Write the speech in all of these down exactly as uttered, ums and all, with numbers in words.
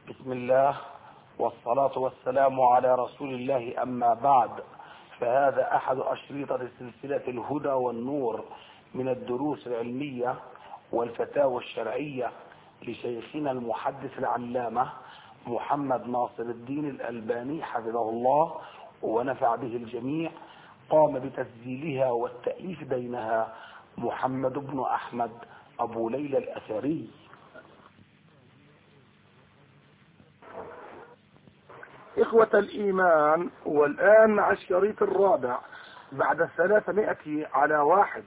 بسم الله والصلاة والسلام على رسول الله، أما بعد، فهذا أحد أشرطة سلسلة الهدى والنور من الدروس العلمية والفتاوى الشرعية لشيخنا المحدث العلامة محمد ناصر الدين الألباني حفظه الله ونفع به الجميع. قام بتسجيلها والتأليف بينها محمد بن أحمد أبو ليلى الأثري. إخوة الإيمان، والآن مع الشريط الرابع بعد ثلاثمائة على واحد.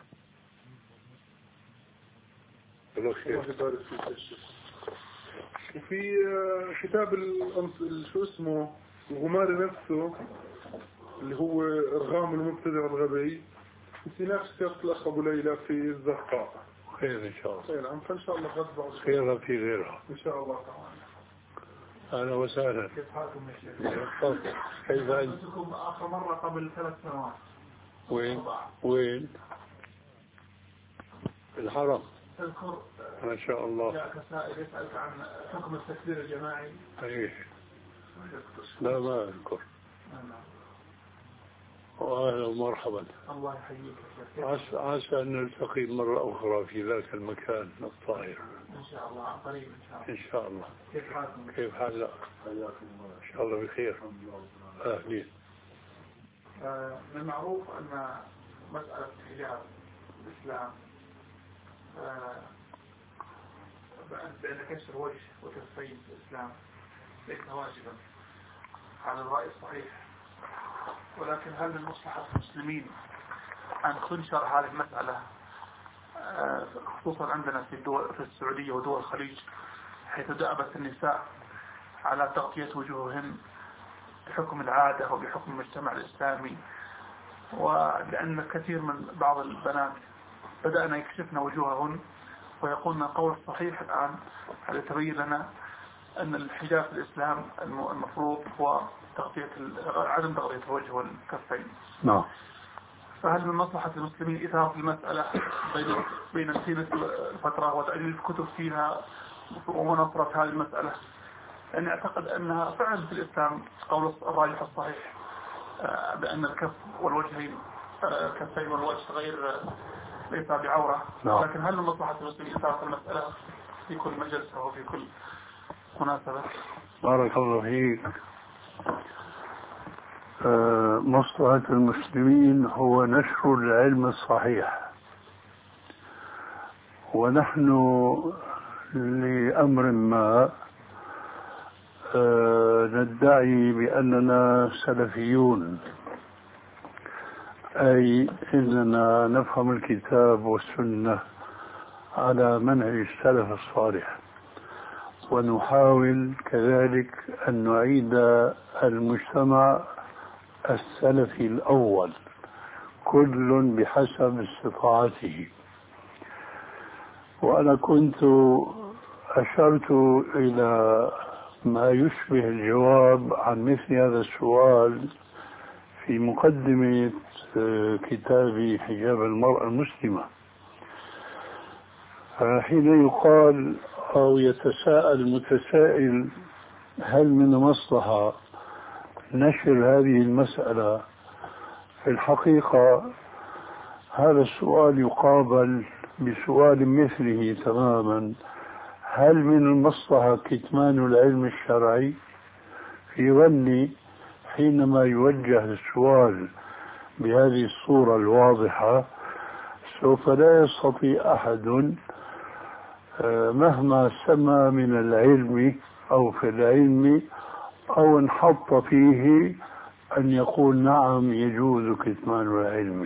وفي كتاب شو اسمه الغماري نفسه اللي هو إرغام المبتدع الغبي، في نفس كتاب الأخ أبو ليلى في الزرقاء. خير إن شاء الله. خير نعم، فإن شاء الله غد بعد خير في غيرها إن شاء الله تعالى. أهلا وسهلا. كيف حالكم يا شيخ؟ كيف أنت؟ كنتم آخر مرة قبل ثلاث سنوات. وين؟ وين؟ في الحرم. اذكر ما شاء الله. جاءك سائل يسألك عن حكم التكبير الجماعي. أيه. لا ما أذكر. وأهلا ومرحبا. الله يحييك. عسى عسى أن نلتقي مرة أخرى في ذاك المكان الطاهر. إن شاء الله عن قريب إن شاء الله. إن شاء الله. كيف حالكم؟ كيف حالك؟ إن شاء الله بخير. أهلين. آه من المعروف أن مسألة حجاب الإسلام آه بأن كسر وجه وكفين الإسلام ليس واجبا على الرأي الصحيح، ولكن هل من مصلحة المسلمين أن تنشر هذه المسألة خصوصا عندنا في الدول في السعودية ودول الخليج، حيث دأبت النساء على تغطية وجوههن بحكم العادة وبحكم المجتمع الإسلامي، ولأن كثير من بعض البنات بدأنا يكشفن وجوههن ويقولن القول الصحيح الآن هذا تبين لنا أن الحجاب في الإسلام المفروض هو تغطية عدم تغطية الوجه والكفين. نعم. فهل من مصلحة المسلمين إثارة المسألة بين بين سينة الفترة وتأليف كتب فيها ومناصرة هذه المسألة؟ لأني أعتقد أنها فعلا في الإسلام قول الراجح الصحيح بأن الكف والوجهين الكفين والوجه غير ليس بعورة، لكن هل من مصلحة المسلمين إثارة المسألة في كل مجلس أو في كل مناسبة؟ بارك الله فيك. مصلحة المسلمين هو نشر العلم الصحيح، ونحن لأمر ما ندعي بأننا سلفيون، أي أننا نفهم الكتاب والسنة على منهج السلف الصالح، ونحاول كذلك أن نعيد المجتمع السلفي الأول كل بحسب استطاعته. وأنا كنت أشرت إلى ما يشبه الجواب عن مثل هذا السؤال في مقدمة كتاب حجاب المرأة المسلمة. حين يقال أو يتساءل المتسائل هل من مصلحة نشر هذه المسألة، في الحقيقة هذا السؤال يقابل بسؤال مثله تماما: هل من المصلحة كتمان العلم الشرعي؟ في ظني حينما يوجه السؤال بهذه الصورة الواضحة سوف لا يستطيع أحد مهما سمى من العلم أو في العلم أو انحط فيه أن يقول نعم يجوز كتمان العلم.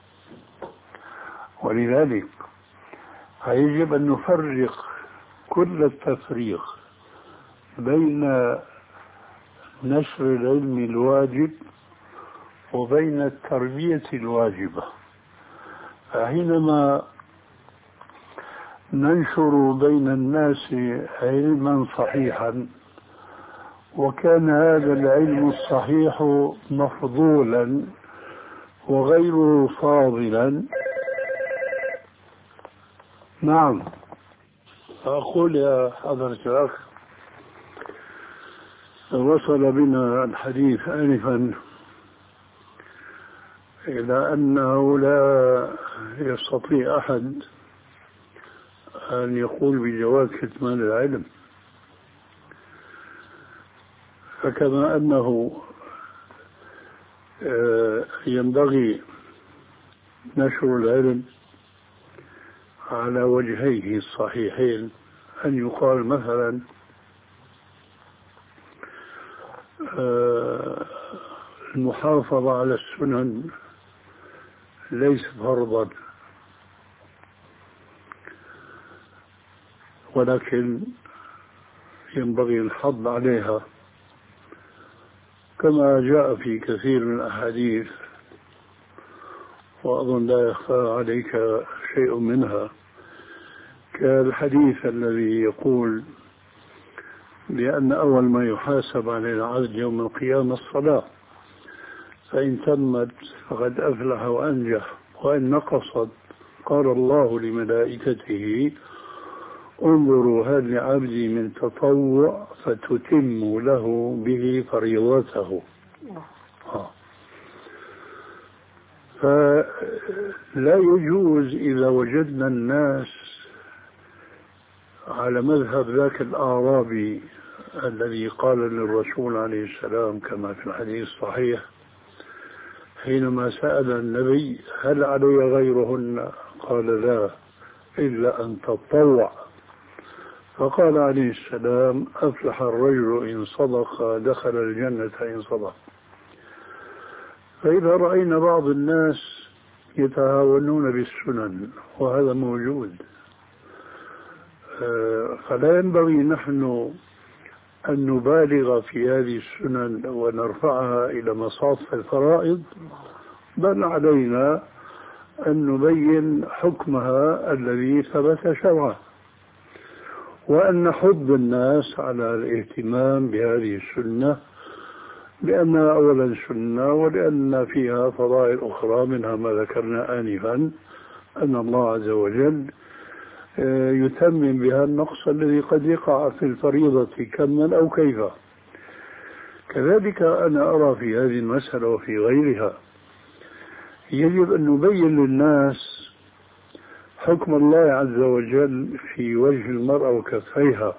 ولذلك يجب أن نفرق كل التفريق بين نشر العلم الواجب وبين التربية الواجبة. فحينما ننشر بين الناس علما صحيحا وكان هذا العلم الصحيح مفضولا وغيره فاضلا، نعم أقول يا حضرة الأخ وصل بنا الحديث آنفا إلى أنه لا يستطيع أحد أن يقول بجواز كتمان العلم، فكما أنه ينبغي نشر العلم على وجهيه الصحيحين، أن يقال مثلا المحافظة على السنن ليس فرضا، ولكن ينبغي الحض عليها، كما جاء في كثير من الأحاديث، وأظن لا يخفى عليك شيء منها، كالحديث الذي يقول بأن أول ما يحاسب على العبد يوم القيامة الصلاة، فإن تمت فقد أفلح وأنجح، وإن نقصت قال الله لملائكته انظروا هل لعبدي من تطوع فتتم له به فريضته. آه. فلا يجوز إذا وجدنا الناس على مذهب ذاك الأعرابي الذي قال للرسول عليه السلام كما في الحديث الصحيح حينما سأل النبي هل علي غيرهن؟ قال لا إلا أن تطوع، فقال عليه السلام أفلح الرجل إن صدق دخل الجنة إن صدق. فإذا رأينا بعض الناس يتهاونون بالسنن وهذا موجود، فلا ينبغي نحن أن نبالغ في هذه السنن ونرفعها إلى مصاف الفرائض، بل علينا أن نبين حكمها الذي ثبت شرعا، وأن نحض الناس على الاهتمام بهذه السنة، لأنها أولا سنة ولأن فيها فضائل أخرى، منها ما ذكرنا آنفا أن الله عز وجل يتمم بها النقص الذي قد يقع في الفريضة كما أو كيف. كذلك أنا أرى في هذه المسألة وفي غيرها يجب أن نبين للناس حكم الله عز وجل في وجه المرأة وكفيها،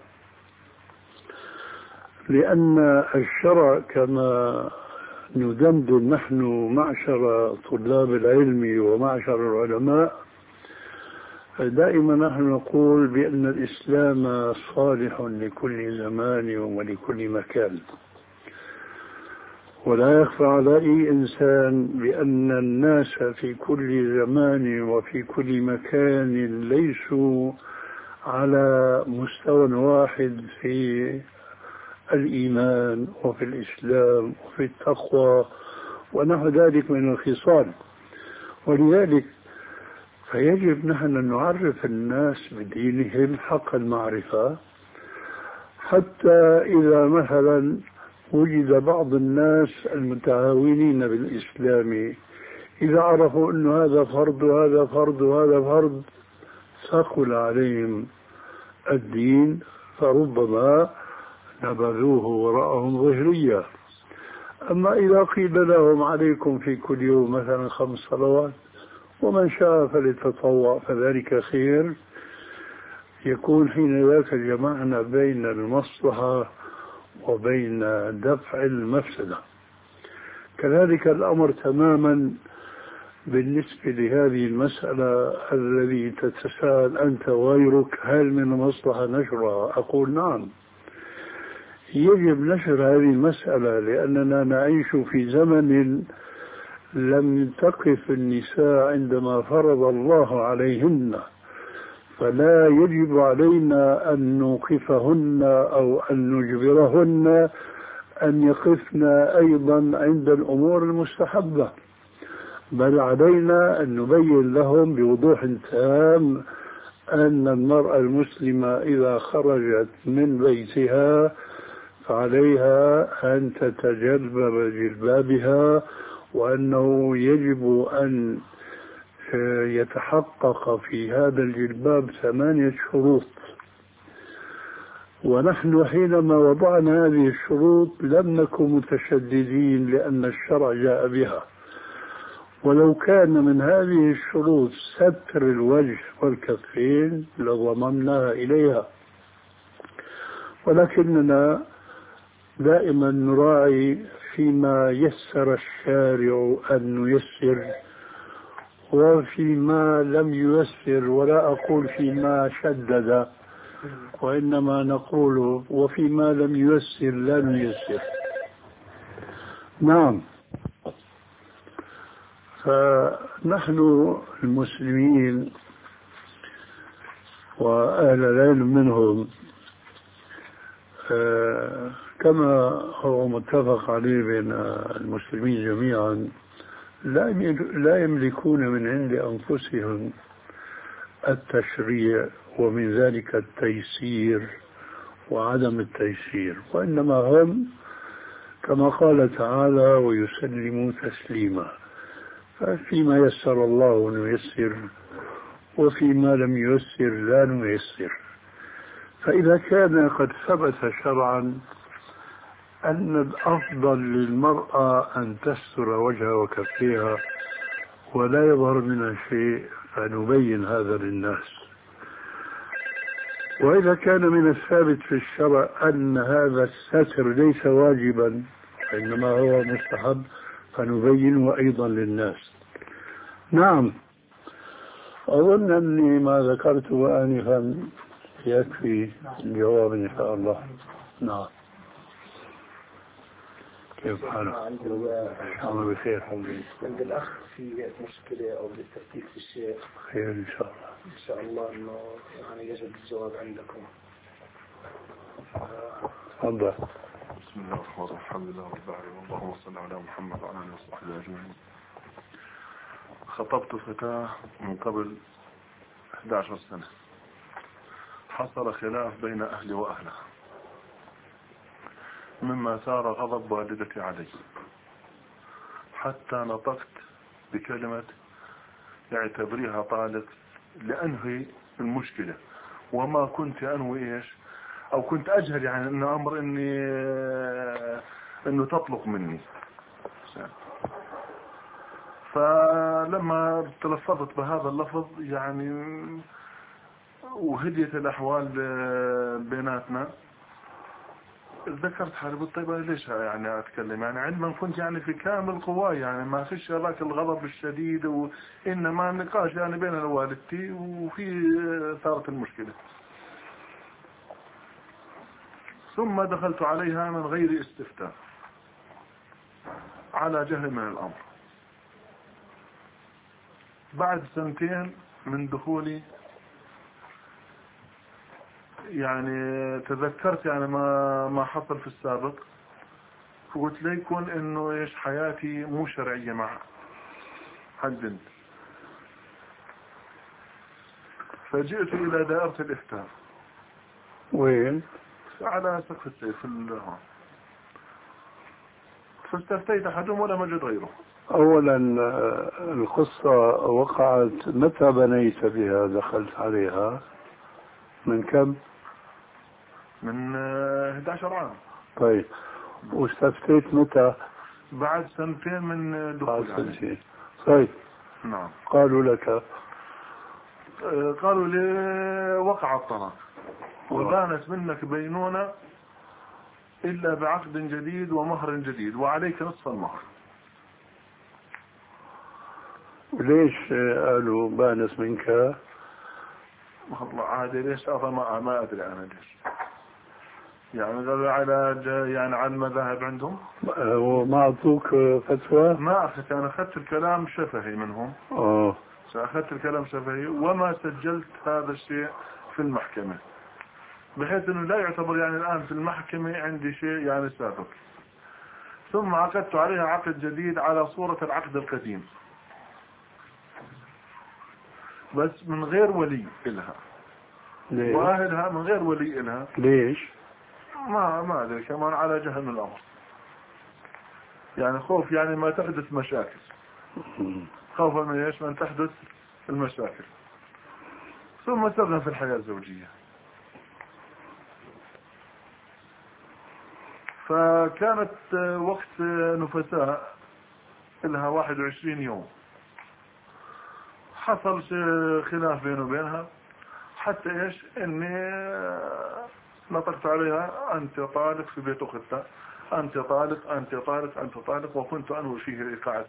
لأن الشرع كما ندندن نحن معشر طلاب العلم ومعشر العلماء دائما نحن نقول بأن الإسلام صالح لكل زمان ولكل مكان، ولا يخفى على أي إنسان بأن الناس في كل زمان وفي كل مكان ليسوا على مستوى واحد في الإيمان وفي الإسلام وفي التقوى ونحو ذلك من الخصال. ولذلك فيجب نحن أن نعرف الناس بدينهم حق المعرفة، حتى إذا مثلا وجد بعض الناس المتهاونين بالإسلام إذا عرفوا أن هذا فرض وهذا فرض وهذا فرض ثقل عليهم الدين، فربما نبذوه وراءهم ظهريا. أما إذا قيل لهم عليكم في كل يوم مثلا خمس صلوات ومن شاء فليتطوع فذلك خير، يكون حين ذاك جمعنا بين المصلحة وبين دفع المفسدة. كذلك الأمر تماما بالنسبة لهذه المسألة الذي تتساءل أنت وغيرك هل من المصلحة نشرها؟ أقول نعم، يجب نشر هذه المسألة، لأننا نعيش في زمن لم تقف النساء عندما فرض الله عليهن، فلا يجب علينا أن نوقفهن أو أن نجبرهن أن يقفن أيضا عند الأمور المستحبة، بل علينا أن نبين لهم بوضوح تام أن المرأة المسلمة إذا خرجت من بيتها فعليها أن تتجلبب جلبابها، وأنه يجب أن يتحقق في هذا الجلباب ثمانية شروط. ونحن حينما وضعنا هذه الشروط لم نكن متشددين لأن الشرع جاء بها، ولو كان من هذه الشروط ستر الوجه والكفين لضممناها إليها، ولكننا دائما نراعي فيما يسر الشارع أن نيسر، وفيما لم ييسر، ولا أقول فيما شدد، وإنما نقول وفيما لم ييسر لا نيسر. نعم. فنحن المسلمين وأهل العلم منهم كما هو متفق عليه بين المسلمين جميعا لا يملكون من عند أنفسهم التشريع ومن ذلك التيسير وعدم التيسير، وإنما هم كما قال تعالى ويسلموا تسليما، فيما يسر الله نيسر وفيما لم ييسر لا نيسر. فإذا كان قد ثبت شرعا أن الأفضل للمرأة أن تستر وجهها وكفيها ولا يظهر منها شيء فنبين هذا للناس، وإذا كان من الثابت في الشرع أن هذا الستر ليس واجبا إنما هو مستحب فنبينه أيضا للناس. نعم. أظن أني ما ذكرته آنفا يكفي الجواب إن شاء الله. نعم. كيف حالك؟ إن شاء الله بخير الحمد لله. عند الأخ في مشكلة أو للتفتيش في الشيء. خير إن شاء الله. إن شاء الله إنه يعني يجد الجواب عندكم. تفضل. بسم الله الرحمن الرحيم، الحمد لله رب العالمين، اللهم صل على محمد وعلى آله وصحبه أجمعين. خطبت فتاة من قبل إحدى عشرة سنة، حصل خلاف بين أهلي وأهلها مما ثار غضب والدتي علي، حتى نطقت بكلمة يعتبريها طالق لأنهي المشكلة، وما كنت أنوي إيش أو كنت أجهل يعني إنه أمر إني إنه تطلق مني. فلما تلفظت بهذا اللفظ يعني وهديت الأحوال بيناتنا، ذكرت حالي قلت طيب ليش يعني أتكلم، يعني علما كنت يعني في كامل قواي، يعني ما فيش ذاك الغضب الشديد، وإنما النقاش يعني بين والدتي وفي ثارت المشكلة. ثم دخلت عليها من غير استفتاء على جهل من الأمر. بعد سنتين من دخولي يعني تذكرت يعني ما ما حصل في السابق، فقلت ليكن انه ايش حياتي مو شرعية مع حد، فجئت الى دائرة الافتاء. وين؟ على سقف السيف في الهون، فاستفتيت احدهم ولا مجد غيره. اولا القصة وقعت متى بنيت بها؟ دخلت عليها من كم؟ من إحدى عشر عام. طيب، واستفتيت متى؟ بعد سنتين من دخول. بعد سنتين. طيب. نعم. قالوا لك؟ قالوا لي وقع الطلاق وبانت منك بينونة إلا بعقد جديد ومهر جديد وعليك نصف المهر. ليش قالوا بانت منك؟ والله عادي ليش أصلا ما, ما أدري أنا ليش، يعني قالوا على يعني على المذاهب عندهم. وما أعطوك فتوى؟ ما أخذت، أنا أخذت الكلام شفهي منهم. أوه. أخذت الكلام شفهي وما سجلت هذا الشيء في المحكمة، بحيث أنه لا يعتبر يعني الآن في المحكمة عندي شيء يعني سابق. ثم عقدت عليها عقد جديد على صورة العقد القديم، بس من غير ولي إلها. ليش؟ وأهلها من غير ولي إلها. ليش؟ ما ما أدري، كمان على جهل من الأمر، يعني خوف يعني ما تحدث مشاكل، خوفا من ايش؟ من تحدث المشاكل. ثم سرنا في الحياة الزوجية. فكانت وقت نفساء لها واحد وعشرين يوم. حصل خلاف بينه وبينها حتى ايش اني نطقت عليها انت طالق في بيت اختها، انت طالق انت طالق انت طالق، وكنت انوي فيه الايقاع.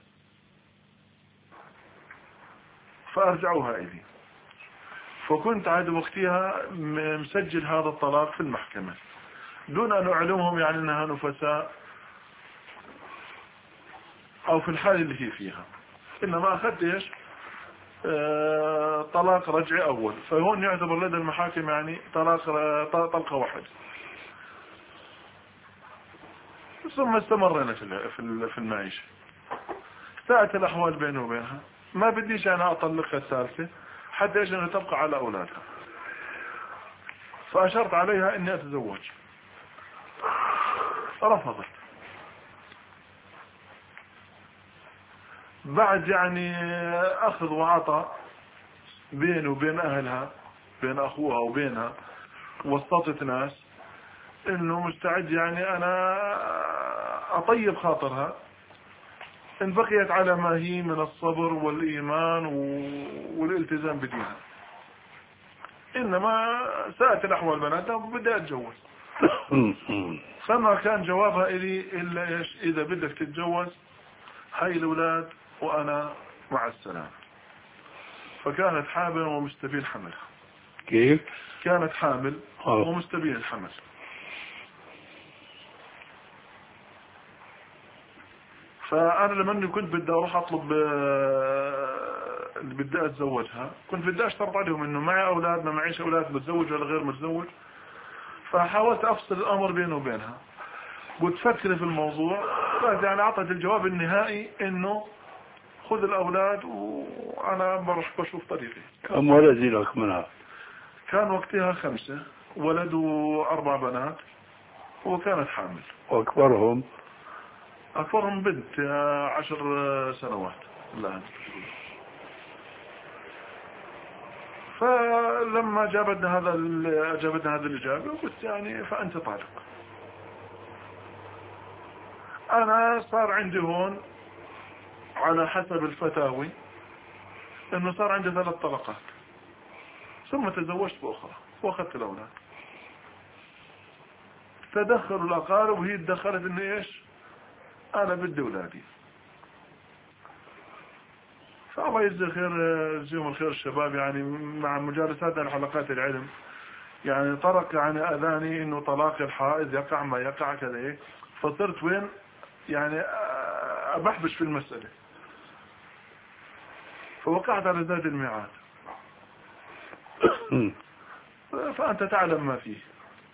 فارجعوها الي، فكنت عاد وقتها مسجل هذا الطلاق في المحكمة دون ان اعلمهم يعني انها نفساء او في الحال اللي هي فيها، انما اخذت ايش آه طلاق رجعي اول. فهون يعتبر لدى المحاكم يعني طلاق طلقة واحدة. ثم استمرنا في في المعيشة. ساءت الاحوال بيني وبينها، ما بديش انا اطلقها الثالثة حتى ايش انها تبقى على اولادها. فاشرت عليها اني اتزوج، رفضت. بعد يعني اخذ وعطاء بيني وبين اهلها، بين اخوها وبينها، وسطت ناس انه مستعد يعني انا اطيب خاطرها ان بقيت على ما هي من الصبر والايمان والالتزام بدينها. انما ساءت الاحوال بناتها وبدي اتجوز. فما كان جوابها الي الا ايش، اذا بدك تتجوز هاي الاولاد وانا مع السلامة. فكانت حامل ومستبين حملها. كيف؟ كانت حامل أوه. ومستبين الحمل. فانا لما كنت بدي اروح اطلب اللي بدي اتزوجها، كنت بدي اشترط عليهم انه معي اولاد ما معيش اولاد، متزوج ولا غير متزوج. فحاولت افصل الامر بينه وبينها، قلت فكري في الموضوع. بس يعني اعطت الجواب النهائي انه خذ الاولاد وانا بروح بشوف طريقي. كم ولد لك منها؟ كان وقتها خمسة ولد واربع بنات، وكانت حامل. واكبرهم؟ اكبرهم بنت عشر سنوات الان. فلما جابتنا هذا جابتنا هذه الاجابه قلت يعني فانت طالق. انا صار عندي هون على حسب الفتاوي انه صار عندي ثلاث طلقات، ثم تزوجت باخرى واخذت الاولاد. تدخلوا الاقارب وهي تدخلت انه ايش انا بدي اولادي. فالله يجزي خير، يجزيهم الخير الشباب يعني مع مجالساتنا لحلقات العلم يعني طرق يعني اذاني انه طلاق الحائض يقع ما يقع كذا ايه. فصرت وين يعني ابحبش في المسألة، فوقعت على زاد الميعاد. فأنت تعلم ما فيه.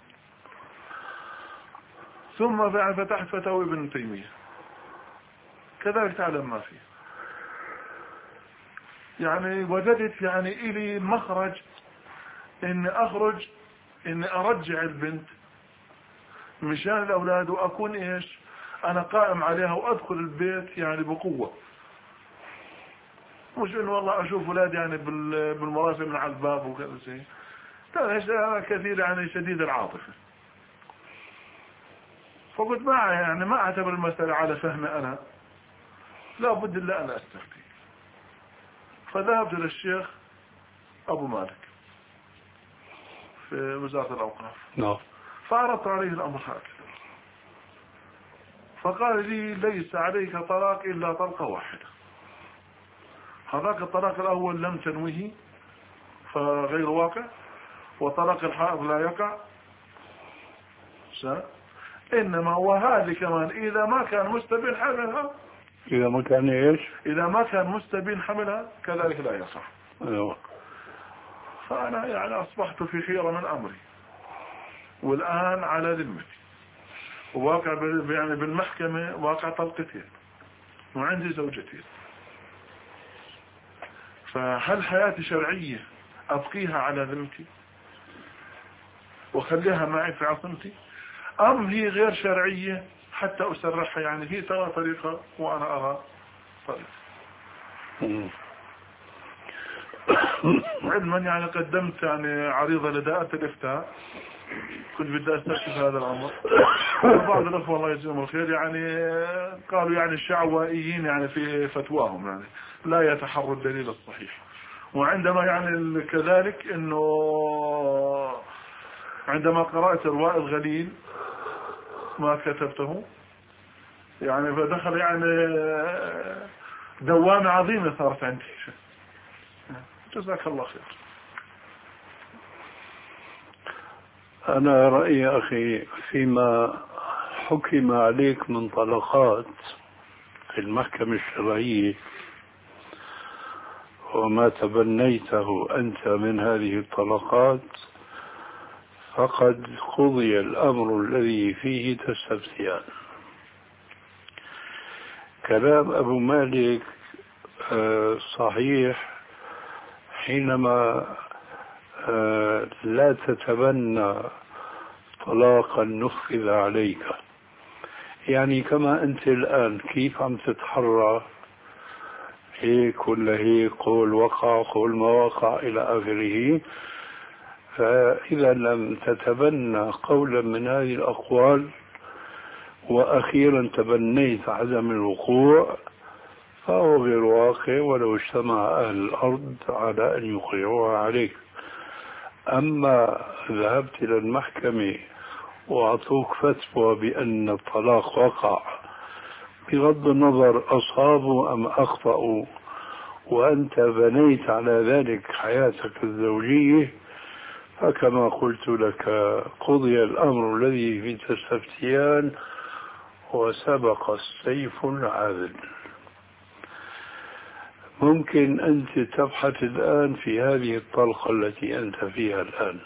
ثم فتحت فتاوي ابن تيمية كذلك تعلم ما فيه. يعني وجدت يعني إلي مخرج إني أخرج إني أرجع البنت مشان الأولاد وأكون إيش أنا قائم عليها وأدخل البيت يعني بقوة، مش إنه والله أشوف أولاد يعني بالمراسم من على الباب وكذا شيء. أنا كثير يعني شديد العاطفة. فقلت ما يعني ما أعتبر المسألة على فهمي أنا، لا بد إلا أن أستفتي. فذهبت للشيخ أبو مالك في وزارة الأوقاف. نعم. فعرضت عليه الأمر هكذا، فقال لي ليس عليك طلاق إلا طلقة واحدة. هذاك الطلاق الأول لم تنويه فغير واقع، وطلاق الحائض لا يقع. إنما وهذه كمان إذا ما كان مستبين حملها، إذا ما كان إيش؟ إذا ما كان مستبين حملها كذلك لا يصح. أيوة. فأنا يعني أصبحت في خيرة من أمري، والآن على ذمتي وواقع يعني بالمحكمة واقع طلقتين وعندي زوجتين. فهل حياتي شرعية أبقيها على ذمتي وخليها معي في عصمتي، أم هي غير شرعية حتى أسرحها؟ يعني هي ترى طريقة وأنا أرى طريقة. علما يعني قدمت يعني عريضة لدائرة الإفتاء كنت بدي استكشف هذا الامر. وبعض الاخوه الله يجزيهم الخير يعني قالوا يعني الشعوائيين يعني في فتواهم يعني لا يتحروا الدليل الصحيح. وعندما يعني كذلك انه عندما قرأت رواء الغليل ما كتبته يعني فدخل يعني دوامة عظيمة صارت عندي. جزاك الله خير. أنا رأيي أخي فيما حكم عليك من طلقات في المحكمة الشرعية وما تبنيته أنت من هذه الطلقات فقد قضي الأمر الذي فيه تستفتيان. كلام أبو مالك صحيح حينما لا تتبنى طلاقا نفذ عليك، يعني كما أنت الآن كيف عم تتحرى هيك ولا هيك، قول وقع قول ما وقع إلى آخره، فإذا لم تتبنى قولا من هذه الأقوال وأخيرا تبنيت عدم الوقوع فهو غير واقع ولو اجتمع أهل الأرض على أن يقرعوها عليك. أما ذهبت إلى المحكمة وأعطوك فتوى بأن الطلاق وقع بغض النظر أصابوا أم أخطأوا وأنت بنيت على ذلك حياتك الزوجية، فكما قلت لك قضي الأمر الذي في تستفتيان وسبق السيف العاذل. ممكن أنت تبحث الآن في هذه الطلقة التي أنت فيها الآن،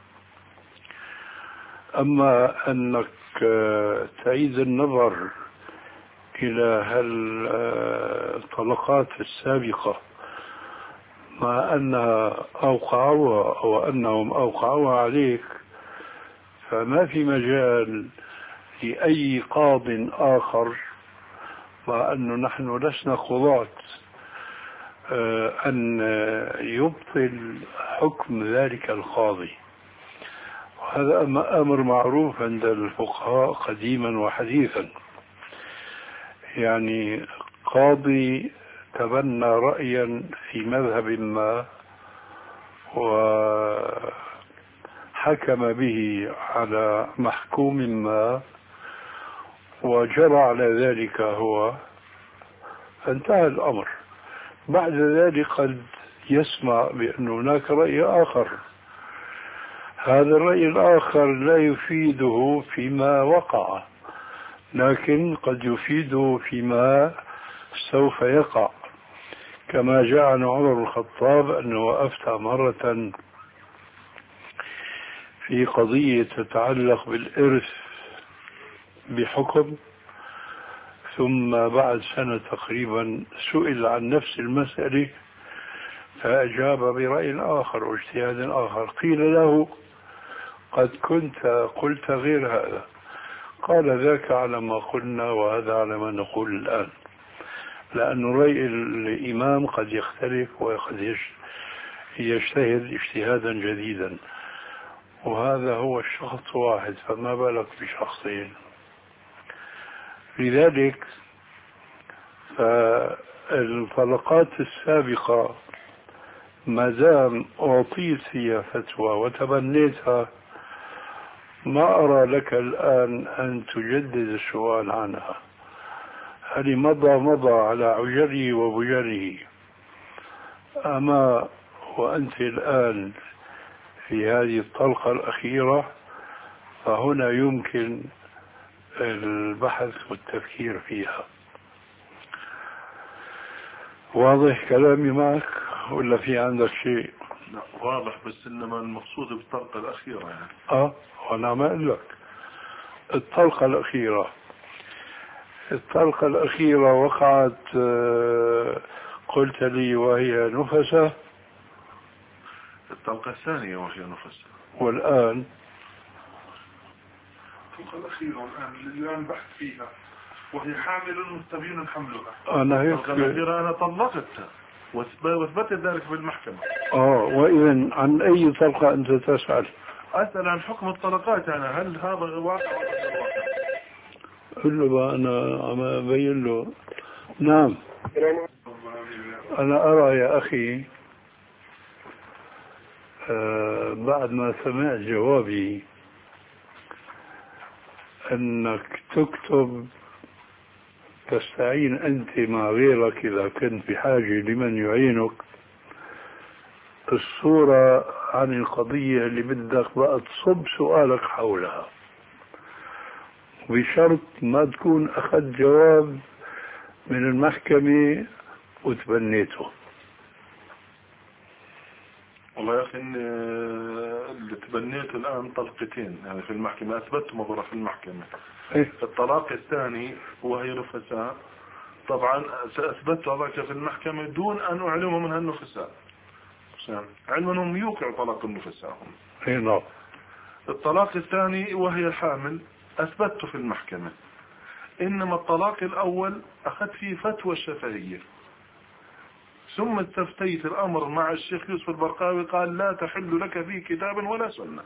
أما أنك تعيد النظر إلى هالطلقات السابقة مع أنها أوقعوها أو أنهم أوقعوها عليك، فما في مجال لأي قاض آخر، مع أنه نحن لسنا قضاة، أن يبطل حكم ذلك القاضي. وهذا أمر معروف عند الفقهاء قديما وحديثا، يعني قاضي تبنى رأيا في مذهب ما وحكم به على محكوم ما وجرى على ذلك هو، فانتهى الأمر. بعد ذلك قد يسمع بأن هناك رأي آخر، هذا الرأي الآخر لا يفيده فيما وقع لكن قد يفيده فيما سوف يقع، كما جاء عن عمر بن الخطاب أنه أفتى مرة في قضية تتعلق بالإرث بحكم، ثم بعد سنة تقريبا سئل عن نفس المسألة فأجاب برأي آخر واجتهاد آخر، قيل له قد كنت قلت غير هذا، قال ذاك على ما قلنا وهذا على ما نقول الآن، لأن رأي الإمام قد يختلف وقد يجتهد اجتهادا جديدا، وهذا هو الشخص واحد فما بالك بشخصين. لذلك فالطلقات السابقة ما دام أعطيت هي فتوى وتبنيتها ما أرى لك الآن أن تجدد السؤال عنها. هل مضى مضى على عجره وبجره، أما وأنت الآن في هذه الطلقة الأخيرة فهنا يمكن البحث والتفكير فيها. واضح كلامي معك ولا في عندك شيء؟ لا واضح، بس إنما المقصود بالطلقة الأخيرة يعني آه وأنا ما أقول لك الطلقة الأخيرة الطلقة الأخيرة وقعت قلت لي وهي نفسة، الطلقة الثانية وهي نفسة، والآن الطلقة الأخيرة الآن اللي الآن بحث فيها وهي حامل مستبين حملها. أنا هيك الطلقة الأخيرة أنا طلقتها وثبتت ذلك في المحكمة. آه وإذن عن أي طلقة أنت تسأل؟ أسأل عن حكم الطلقات، يعني هل هذا واقع؟ قل له بقى أنا عم أبين له. نعم، أنا أرى يا أخي آه بعد ما سمعت جوابي أنك تكتب تستعين أنت مع غيرك إذا كنت بحاجة لمن يعينك الصورة عن القضية اللي بدك بقى تصب سؤالك حولها، بشرط ما تكون أخذت جواب من المحكمة وتبنيته. والله يا أخي إن اللي تبنيته الآن طلقتين يعني في المحكمة، أثبت مضرة في المحكمة. إيه؟ الطلاق الثاني وهي نفساء، طبعا سأثبت ذلك في المحكمة دون أن أعلمه منها النفساء، علما أنهم يوقعوا طلاق النفساء. إيه نعم. الطلاق الثاني وهي حامل أثبته في المحكمة، إنما الطلاق الأول أخذت فيه فتوى الشافعية، ثم استفتيت الأمر مع الشيخ يوسف البرقاوي قال لا تحل لك فيه كتابا ولا سنة.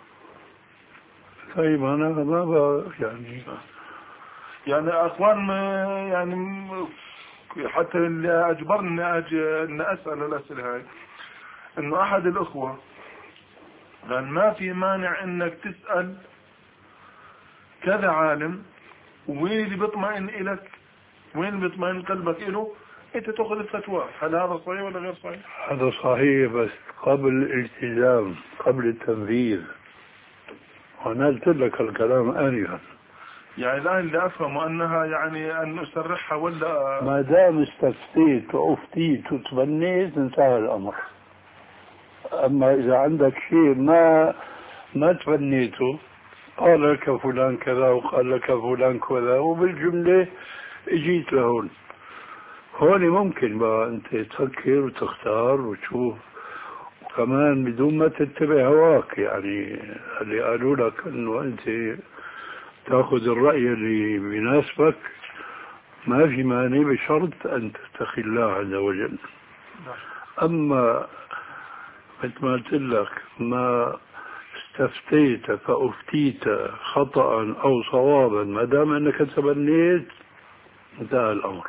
طيب أنا ما بقى يعني يعني أخوان يعني حتى اللي أجبرني أن أسأل الأسئلة هاي إنه أحد الأخوة قال ما في مانع إنك تسأل كذا عالم، وين اللي بيطمئن إلك وين اللي بيطمئن قلبك إله أنت تأخذ الفتوى. هل هذا صحيح ولا غير صحيح؟ هذا صحيح، بس قبل الالتزام، قبل التنفيذ. وأنا قلت لك الكلام آنفا. يعني الآن اللي أفهمه أنها يعني أن أسرحها ولا ما دام استفتيت وأفتيت وتبنيت انتهى الأمر. أما إذا عندك شيء ما ما تبنيته، قال لك فلان كذا وقال لك فلان كذا وبالجملة اجيت لهون، هون ممكن بقى أنت تفكر وتختار وتشوف، وكمان بدون ما تتبع هواك. يعني اللي قالوا لك أنه أنت تأخذ الرأي اللي بيناسبك ما في مانع، بشرط أن تتقي الله عز وجل. أما مثل ما قلت لك ما استفتيت فأفتيت خطأ أو صوابا، ما دام أنك تبنيت انتهى الأمر.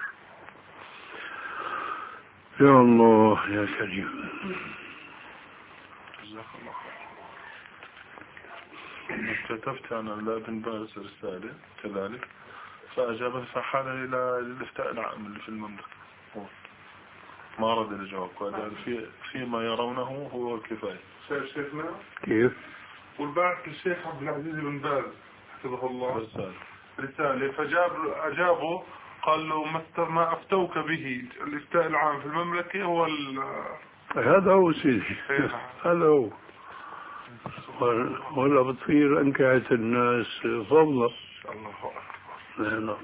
يا الله يا كريم. جزاك الله خير. كتبت أنا لابن باز رسالة كذلك فأجابت فحال إلى الافتاء العام اللي في المملكة، ما رد الجواب، قال في فيما يرونه هو الكفاية. شيخنا كيف؟ والبعث الشيخ عبد العزيز بن باز حفظه الله رسالة رسالة فجاب أجابه قال له ما أفتوك به الافتاء العام في المملكة هو هذا هو سيدي، هذا هو. ولا بتصير أنكعة الناس فضلا. الله أكبر. لا لا.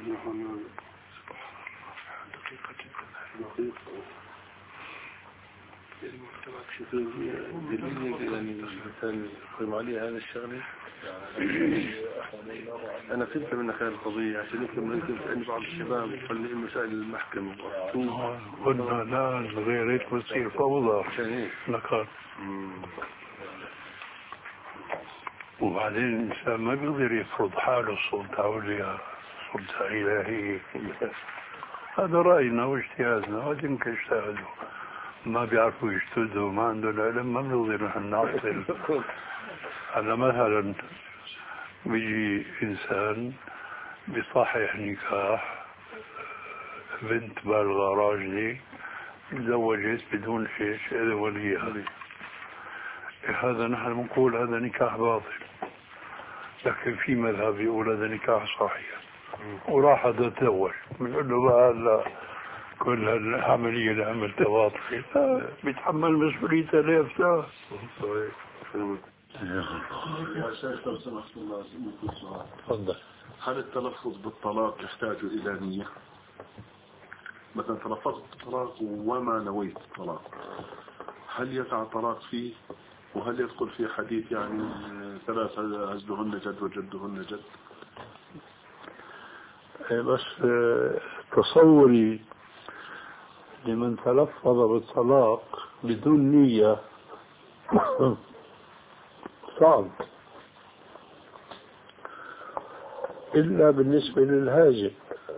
دقيقة جدا. يقيم عليه هذا الشغله. انا فهمت منك هذه القضيه عشان يمكن ممكن عند بعض الشباب قال لي مسائل المحكمه قلنا لا غير هيك بتصير فوضى. لقد وبعدين الإنسان ما بيقدر يفرض حاله سلطة عليا سلطة إلهية. هذا رأينا واجتهادنا، وهذا يمكن اجتهادوا ما بيعرفوا يجتهدوا ما عندهم علم، ما بنقدر نحن نعطل. هذا مثلا بيجي إنسان بصحيح نكاح بنت بالغة راجلة تزوجت بدون شيء إذا وليها، هذا نحن بنقول هذا نكاح باطل، لكن في مذهب يقول هذا نكاح صحيح وراح هذا تزوج. بنقول له بقى هلا كل هالعملية اللي عملتها باطلة بيتحمل مسؤوليتها ليه فتاة. يا شيخ لو سمحت الله اسالك سؤال. تفضل. هل التلفظ بالطلاق يحتاج إلى نية؟ مثلا تلفظت بالطلاق وما نويت الطلاق، هل يقع طلاق فيه؟ وهل يدخل في حديث يعني ثلاث هزلهن جد وجدهن جد؟ بس تصوري لمن تلفظ بالطلاق بدون نية صعب، إلا بالنسبة للهاجم.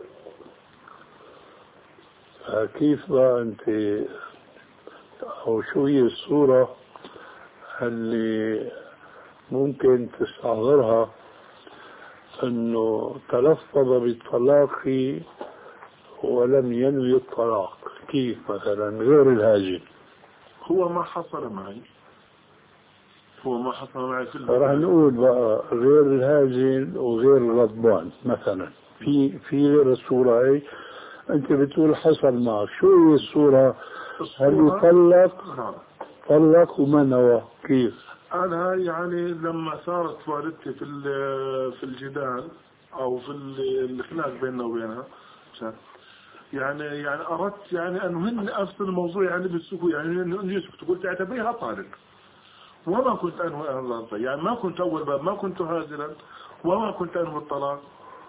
كيف بقى أنت أو شو هي الصورة اللي ممكن تستحضرها أنه تلفظ بالطلاق ولم ينوي الطلاق؟ كيف مثلا غير الهاجم؟ هو ما حصل معي هو ما حصل معي في راح نقول بقى غير الهاجم وغير الغضبان مثلا، في في غير الصورة هي أنت بتقول حصل معك، شو هي الصورة؟ هل يطلق طلق وما نوى؟ كيف؟ أنا يعني لما صارت والدتي في في الجدال أو في الخلاف بيننا وبينها، يعني يعني أردت يعني أن هن أفصل الموضوع يعني بالسكوت، يعني أن يسكت، قلت اعتبريها طارق، وما كنت أنوي الغلطة، يعني ما كنت أول باب، ما كنت هازلا، وما كنت أنوي الطلاق.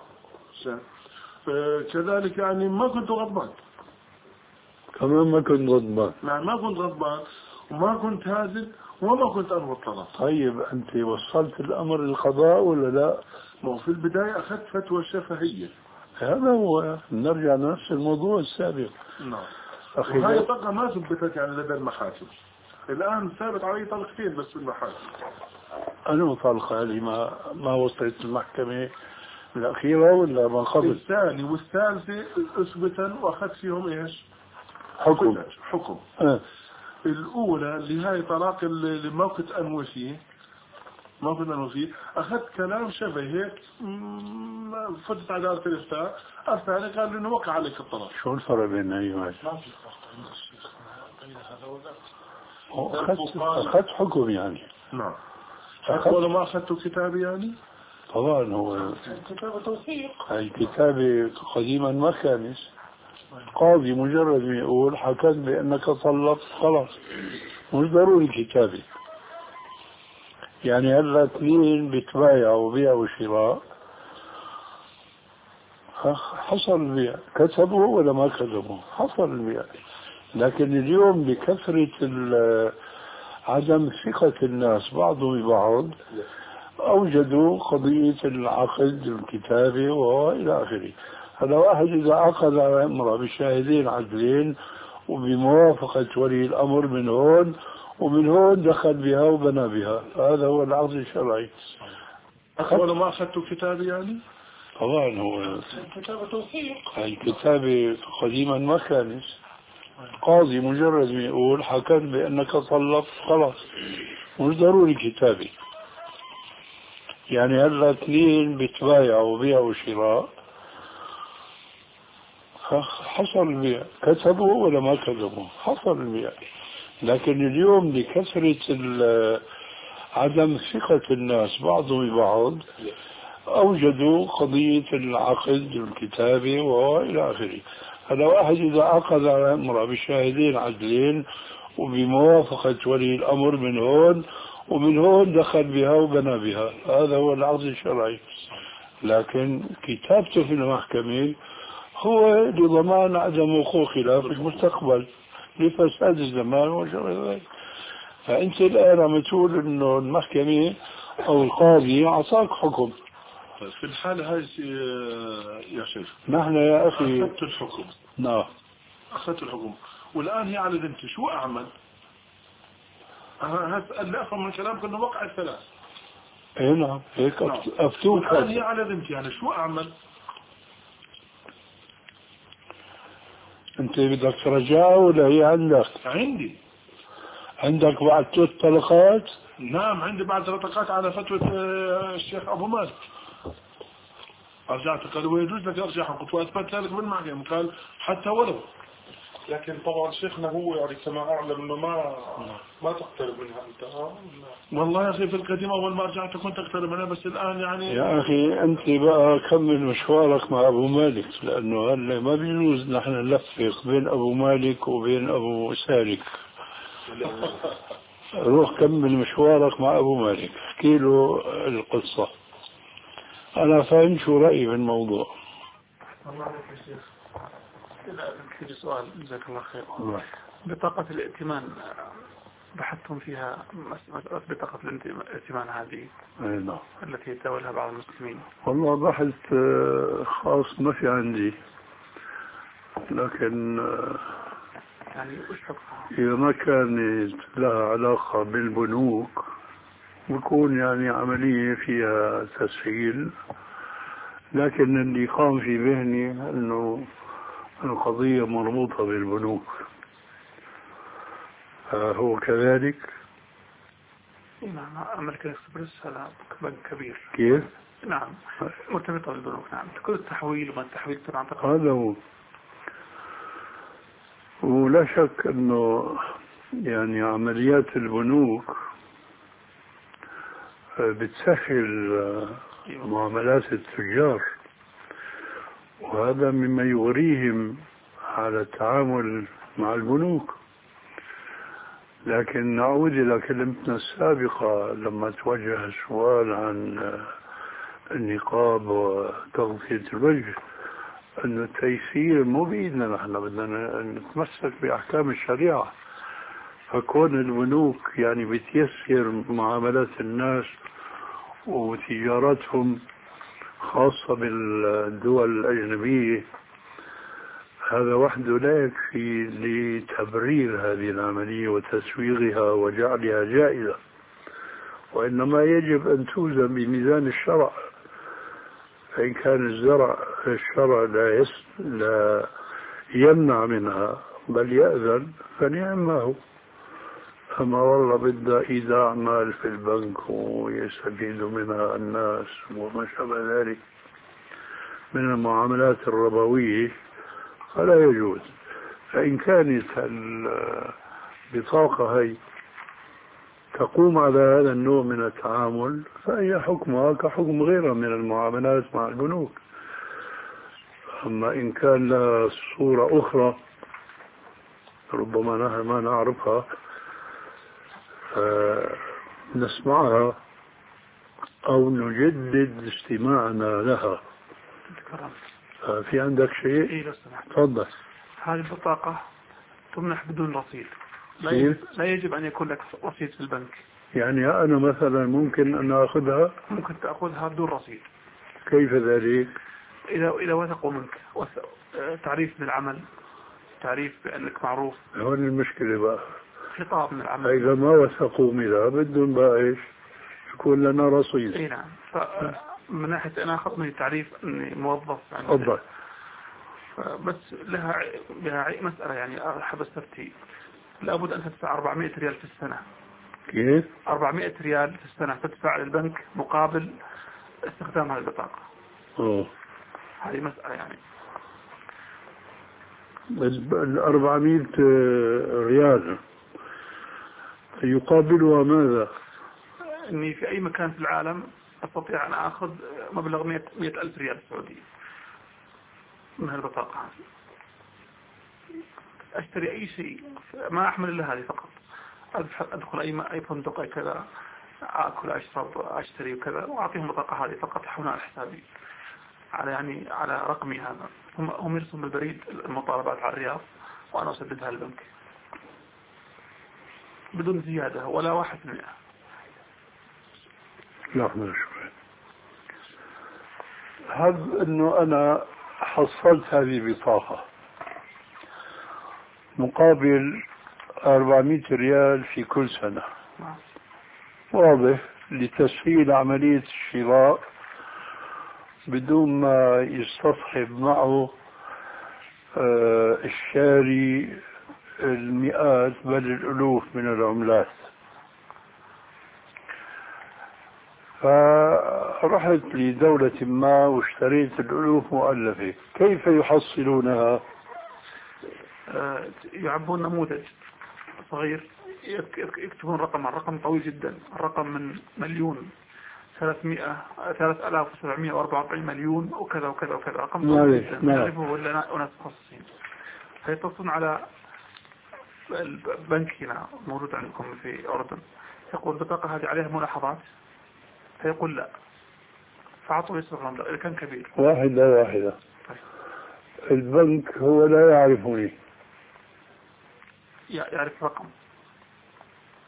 كذلك يعني ما كنت غضبان، كمان ما كنت غضبان، يعني ما كنت غضبان وما كنت هازل وما كنت أنوي الطلاق. طيب أنت وصلت الأمر للقضاء ولا لا؟ ما هو في البداية أخذت فتوى الشفهية، هذا هو، نرجع لنفس الموضوع السابق. نعم. أخي وهي طلقة ما ثبتت يعني لدى المحاكم، الآن ثابت علي طلقتين بس في المحاكم. أنا طلقة هذه ما ما وصلت المحكمة الأخيرة ولا ما قبل؟ الثاني والثالثة أثبتا وأخذت فيهم إيش؟ حكم حكم أه. الأولى اللي هاي طلاق اللي ما كنت أنوي فيه ما كنت أنوي فيه أخذت كلام شبه هيك، فتت عدالة الإفتاء، الثاني قال إنه وقع عليك الطلاق. شو الفرق بين أيها؟ ما في أخذت أخذت حكم يعني. نعم. حتى ولا ما أخذت كتابي يعني؟ طبعا هو كتابة توثيق. هاي كتابة قديما ما كانت، قاضي مجرد ما يقول حكت بأنك طلقت خلاص، مش ضروري كتابة. يعني هلا اثنين بيتبايعوا بيع وشراء، حصل البيع، كتبوا ولا ما كتبوا حصل البيع. لكن اليوم بكثرة عدم ثقة الناس بعضهم ببعض أوجدوا قضية العقد الكتابة وإلى آخره. هذا واحد إذا عقد على امرأة بشاهدين عدلين وبموافقة ولي الأمر من هون ومن هون دخل بها وبنى بها، هذا هو العقد الشرعي. أخذ ما أخذت كتابي يعني؟ طبعا هو كتابة توثيق. هاي كتابة قديما ما كانت، قاضي مجرد ما يقول حكت بأنك طلقت خلاص، مش ضروري كتابة. يعني هلا اثنين بيتبايعوا بيع وشراء، حصل البيع، كتبوا ولا ما كتبوا حصل البيع. لكن اليوم لكثرة عدم ثقة الناس بعضهم ببعض أوجدوا قضية العقد الكتابة وإلى آخره. هذا واحد إذا عقد على امرأة بشاهدين عدلين وبموافقة ولي الأمر من هون ومن هون دخل بها وبنى بها، هذا هو العقد الشرعي. لكن كتابته في المحكمة هو لضمان عدم وقوع خلاف في المستقبل لفساد الزمان وشغل ذلك. فأنت الآن عم تقول إنه المحكمة أو القاضي أعطاك حكم. في الحالة هاي يا شيخ نحن يا أخي أخذت الحكم. نعم أخذت الحكم والآن هي على ذمتي، شو أعمل؟ أنا اللي أفهم من كلامك إنه وقع الثلاث. إيه نعم هيك نعم. أفتوك. والآن هي على ذمتي، يعني شو أعمل؟ أنت بدك ترجعها ولا هي عندك؟ عندي. عندك بعد ثلاث طلقات؟ نعم عندي بعد ثلاث طلقات على فتوى الشيخ أبو مالك. رجعت قال ويجوز لك أرجع قلت وأثبت ذلك بالمحكمة، قال حتى ولو. لكن طبعا شيخنا هو يعني كما أعلم إنه ما ما تقترب منها أنت. والله يا أخي في القديم أول ما رجعت كنت أقترب منها، بس الآن يعني يا أخي أنت بقى كمل مشوارك مع أبو مالك، لأنه هلا ما بيجوز نحن نلفق بين أبو مالك وبين أبو سالك. روح كمل مشوارك مع أبو مالك، احكي له القصة، أنا فاهم شو رأيي في الموضوع. الله عليك يا شيخ. كده في سؤال جزاك الله خير. بطاقة الائتمان بحثتم فيها مسألة بطاقة الائتمان هذه نعم التي يتداولها بعض المسلمين؟ والله بحث خاص ما في عندي، لكن يعني وش حكمها؟ إذا ما كانت لها علاقة بالبنوك بكون يعني عملية فيها تسهيل، لكن اللي قام في ذهني أنه القضية مربوطة بالبنوك. هو كذلك؟ نعم، أمريكان إكسبرس هذا بنك كبير. كيف؟ نعم مرتبطة بالبنوك. نعم كل التحويل وما التحويل طبعا. هذا هو. ولا شك أنه يعني عمليات البنوك بتسهل معاملات التجار، وهذا مما يغريهم على التعامل مع البنوك. لكن نعود إلى كلمتنا السابقة لما توجه السؤال عن النقاب وتغطية الوجه، أن التيسير مو بإيدنا، نحن بدنا نتمسك بأحكام الشريعة. فكون البنوك يعني بتيسر معاملات الناس وتجارتهم خاصة بالدول الأجنبية، هذا وحده لا يكفي لتبرير هذه العملية وتسويغها وجعلها جائزة، وإنما يجب أن توزن بميزان الشرع. فإن كان الزرع الشرع لا, يس لا يمنع منها بل يأذن فنعم ما هو. أما والله بدها إيداع مال في البنك ويستفيد منها الناس وما شابه ذلك من المعاملات الربوية فلا يجوز. فإن كانت البطاقة هي تقوم على هذا النوع من التعامل فهي حكمها كحكم غيرها من المعاملات مع البنوك. أما إن كان لها صورة أخرى ربما نحن ما نعرفها نسمعها أو نجدد استماعنا لها. في عندك شيء؟ إيه لو سمحت. تفضل. هذه البطاقة تمنح بدون رصيد، لا يجب, لا يجب أن يكون لك رصيد في البنك. يعني أنا مثلا ممكن أن أخذها؟ ممكن تأخذها بدون رصيد. كيف ذلك؟ إذا إذا وثقوا منك تعريف من العمل، تعريف بأنك معروف. هون المشكلة بقى، خطاب من العمل. إذا ما وثقوا منها بدهم بقى إيش؟ يكون لنا رصيد. إيه نعم. من ناحية أنا أخذني تعريف أني موظف يعني. تفضل. بس لها لها مسألة يعني أحب استفتي، لابد أن تدفع أربعمائة ريال في السنة. كيف؟ أربعمائة ريال في السنة تدفع للبنك مقابل استخدام هذه البطاقة. أوه. هذه مسألة يعني. ال أربعمائة ريال يقابلها ماذا؟ إني في أي مكان في العالم أستطيع أن أخذ مبلغ مئة ألف ريال سعودي من البطاقة هذه. أشتري أي شيء، ما أحمل إلا هذه فقط. أدخل أي أي فندق أي كذا، أكل أشرب أشتري وكذا، وأعطيهم البطاقة هذه فقط يحولونها على حسابي على يعني على رقمي هذا. هم هم يرسلون بالبريد المطالبات على الرياض وأنا أسددها للبنك بدون زيادة ولا واحد في المئة. لحظة شوي. هذا إنه أنا حصلت هذه البطاقة مقابل أربعمائة ريال في كل سنة، واضح، لتسهيل عملية الشراء بدون ما يستصحب معه آه الشاري المئات بل الألوف من العملات. فرحت لدولة ما واشتريت الألوف مؤلفة، كيف يحصلونها؟ آه يعبون نموذج صغير يكتبون رقم، الرقم طويل جدا، الرقم من مليون ثلاثمائة ثلاثة آلاف وسبعمائة وأربعة وأربعين مليون وكذا وكذا وكذا، رقم طويل جدا ما يعرفه إلا أناس متخصصين. فيتصلون على البنك هنا موجود عندكم في الأردن، يقول البطاقة هذه عليها ملاحظات، فيقول لا، فعطوا يسر المبلغ إذا كان كبير. واحدة واحدة. البنك هو لا يعرفني، يعرف رقم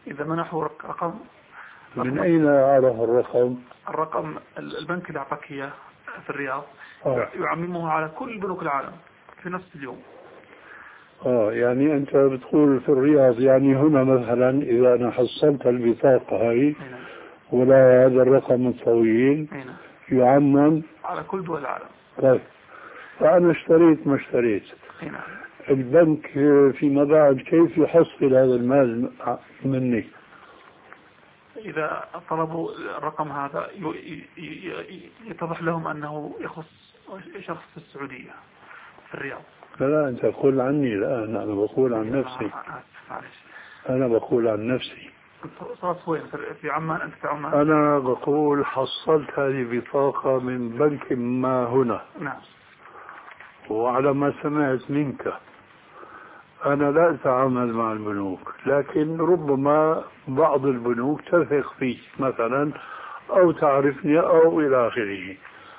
إذا منحوا رقم من أين عرف الرقم؟ الرقم البنك اللي أعطاك إياه في الرياض آه. يعممه على كل بنوك العالم في نفس اليوم. آه يعني أنت بتقول في الرياض، يعني هنا مثلا إذا أنا حصلت البطاقة هاي ولا هذا الرقم الطويل هنا. يعمم على كل دول العالم. طيب فأنا اشتريت ما اشتريت هنا. البنك فيما بعد كيف يحصل هذا المال مني؟ إذا طلبوا الرقم هذا يتضح لهم أنه يخص شخص في السعودية في الرياض. لا لا أنت تقول عني الآن، أنا بقول عن نفسي. أنا بقول عن نفسي. صارت وين في عمان؟ أنت في عمان؟ أنا بقول حصلت هذه بطاقة من بنك ما هنا. نعم. وعلى ما سمعت منك أنا لا أتعامل مع البنوك، لكن ربما بعض البنوك تثق فيه مثلا أو تعرفني أو إلى آخره،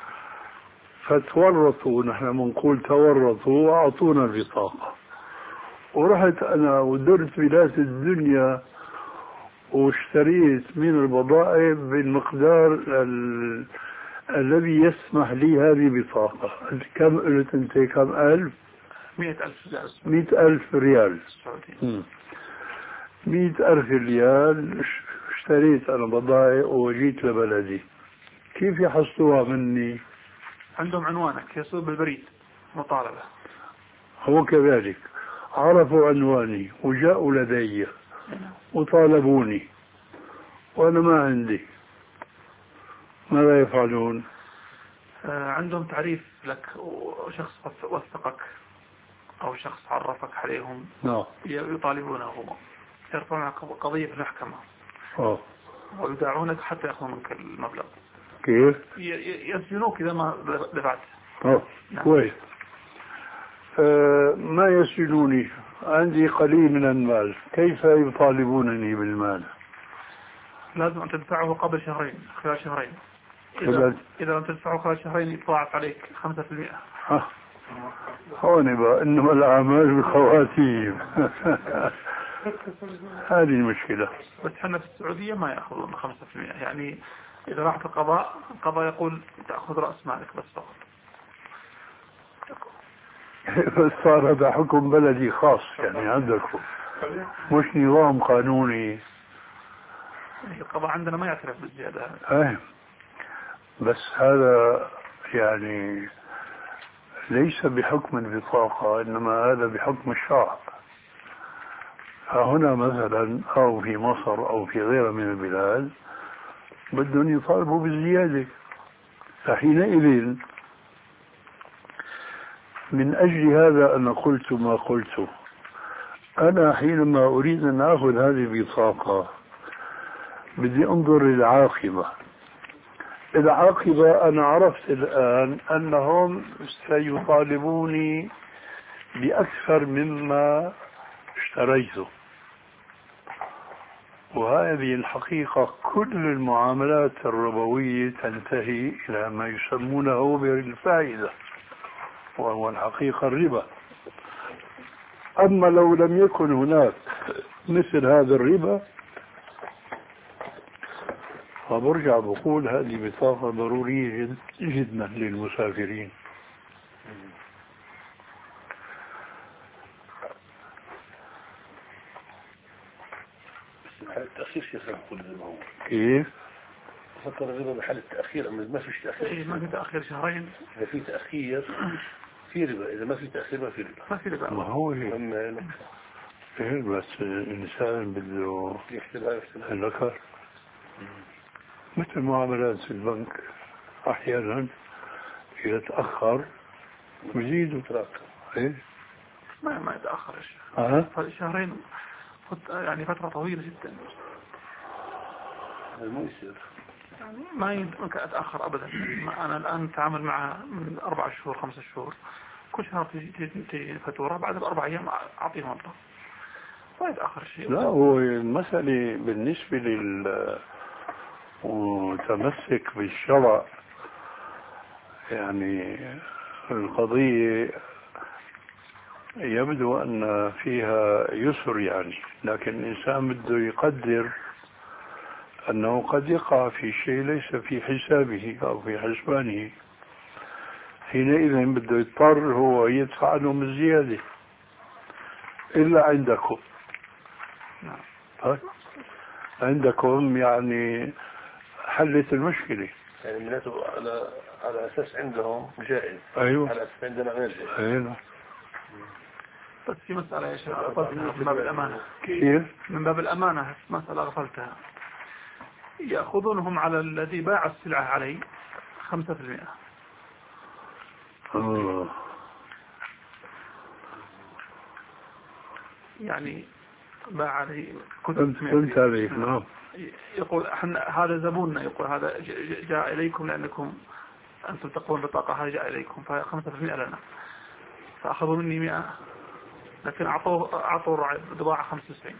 فتورطوا، نحن بنقول تورطوا وأعطونا البطاقة، ورحت أنا ودرت بلاد الدنيا واشتريت من البضائع بالمقدار ال... الذي يسمح لي هذه بطاقة. كم قلت أنت؟ كم ألف؟ مئة ألف ريال. مئة ألف ريال. مئة ألف ريال اشتريت أنا بضائع وجيت لبلدي، كيف يحصلوها مني؟ عندهم عنوانك يصير بالبريد مطالبة. هو كذلك عرفوا عنواني وجاءوا لدي وطالبوني وأنا ما عندي، ماذا يفعلون؟ عندهم تعريف لك وشخص وثقك أو شخص عرفك عليهم. نعم. يطالبونه، يرفعون قضية في المحكمة. أوه. ويدعونك حتى يأخذوا منك المبلغ. كيف؟ يسجنوك إذا ما دفعت. أوه. نعم. كويس. أه ما يسجنوني، عندي قليل من المال، كيف يطالبونني بالمال؟ لازم أن تدفعه قبل شهرين، خلال شهرين. إذا, إذا لم تدفعه خلال شهرين يتضاعف عليك خمسة في المئة. هون بقى إنما الأعمال بالخواتيم. هذه المشكلة. بس احنا في السعودية ما يأخذون خمسة في المئة، يعني إذا راحت القضاء القضاء يقول تأخذ رأس مالك بس فقط. بس صار هذا حكم بلدي خاص يعني عندكم، مش نظام قانوني. القضاء عندنا ما يعترف بالزيادة. ايه بس هذا يعني ليس بحكم البطاقة، إنما هذا بحكم الشرع. فهنا مثلا أو في مصر أو في غيرها من البلاد بدهم يطالبوا بالزيادة، فحينئذ من أجل هذا أنا قلت ما قلت. أنا حينما أريد أن أخذ هذه البطاقة بدي أنظر للعاقبة. العاقبة أنا عرفت الآن أنهم سيطالبوني بأكثر مما اشتريته، وهذه الحقيقة كل المعاملات الربوية تنتهي إلى ما يسمونه بالفائدة، وهو الحقيقة الربا. أما لو لم يكن هناك مثل هذا الربا فبرجع بقول هذه بطاقة ضرورية جد جدا للمسافرين. بحال التأخير شيخ كل ما هو كيف؟ فكر الربا بحال التأخير، أما ما فيش تأخير. إيه ما في تأخير شهرين. إذا في تأخير في ربا، إذا ما في تأخير ما في ربا. ما في ربا. ما هو هيك. أما إيه بس الإنسان بده يحسبها يحسبها الذكر مثل معاملات في البنك أحيانا إذا تأخر بزيدوا تراك. إيه ما ما يتأخر أه؟ شهرين يعني فترة طويلة جدا. مو يصير يعني ما يمكن أتأخر أبدا. أنا الآن أتعامل مع من أربع شهور خمسة شهور، كل شهر تجي تجي فاتورة، بعد الأربع أيام أعطيهم مبلغ، ما يتأخر شيء. لا هو المسألة بالنسبة لل متمسك بالشرع يعني القضية يبدو أن فيها يسر يعني، لكن الإنسان بده يقدر أنه قد يقع في شيء ليس في حسابه أو في حسبانه، حينئذ بده يضطر هو يدفع عنهم الزيادة إلا عندكم. عندكم يعني حلت المشكلة، يعني معناته على على أساس عندهم جائز. أيوه. على أساس عندنا غير جائز. أيوه. بس في مسألة يا شيخ غفلتها من باب الأمانة. كيف؟ من باب الأمانة مسألة غفلتها. يأخذونهم على الذي باع السلعة عليه خمسة في المئة. آه. يعني باع عليه كنت كنت عليه. نعم. يقول احنا هذا زبوننا، يقول هذا جاء إليكم لأنكم أنتم تقوون بطاقة، هذا جاء إليكم فخمسة في المئة لنا، فأخذوا مني مئة لكن أعطوه أعطوا بضاعة خمسة وتسعين.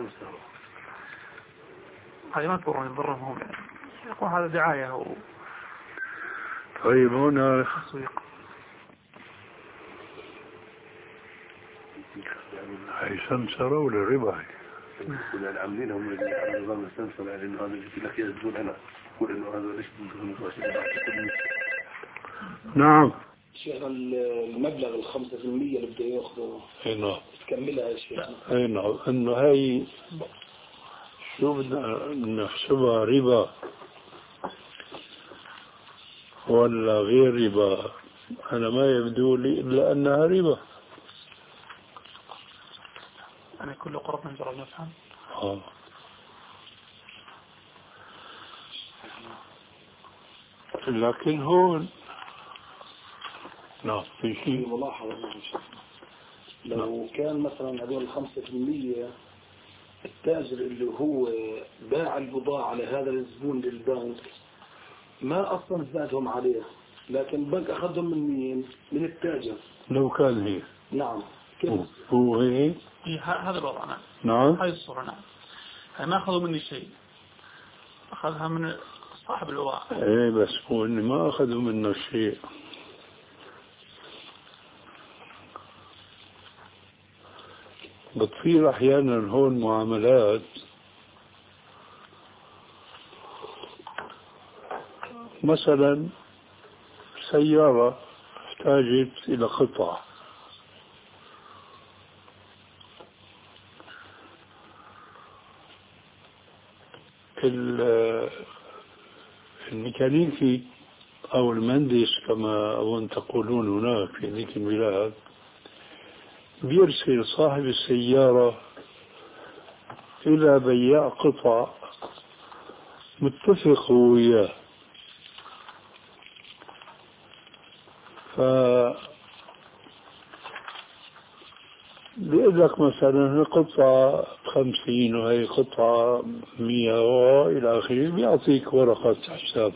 هذه ما تضرهم يضرهم هم يعني. يقول هذا دعاية و... طيب هنا تسويق. هي سمسرة ولا ربا؟ كنا العاملين هم اللي على نظام السمسرة، يعني إنه هذا اللي لك يزبون أنا يقول إنه هذا ليش بدهم. نعم. شيخ المبلغ الخمسة في المية اللي بده ياخذه نعم تكملها يا شيخ. اي نعم. انه هاي شو بدنا نحسبها، ربا ولا غير ربا؟ انا ما يبدو لي الا انها ربا. أنا كل قرب نجرب نفهم. اه لكن هون نعم في شيء ملاحظة. لو كان مثلا هذول الخمسة في المية التاجر اللي هو باع البضاعة على هذا الزبون للبنك ما أصلا زادهم عليه، لكن البنك أخذهم من مين؟ من التاجر. لو كان هي. نعم. كيف؟ هو هي. هذا الوضع. نعم. نعم. هاي الصورة. نعم. ما أخذوا مني شيء، أخذها من صاحب البضاعة. ايه بس هو إني ما أخذوا منه شيء. بتصير أحيانا هون معاملات مثلا سيارة احتاجت إلى قطع، الميكانيكي أو المهندس كما أظن تقولون هناك في ذيك البلاد بيرسل صاحب السيارة إلى بياع قطع متفق وياه، ف بيقول لك مثلا قطعة خمسين وهي قطعة مية وإلى آخره، بيعطيك ورقة حساب،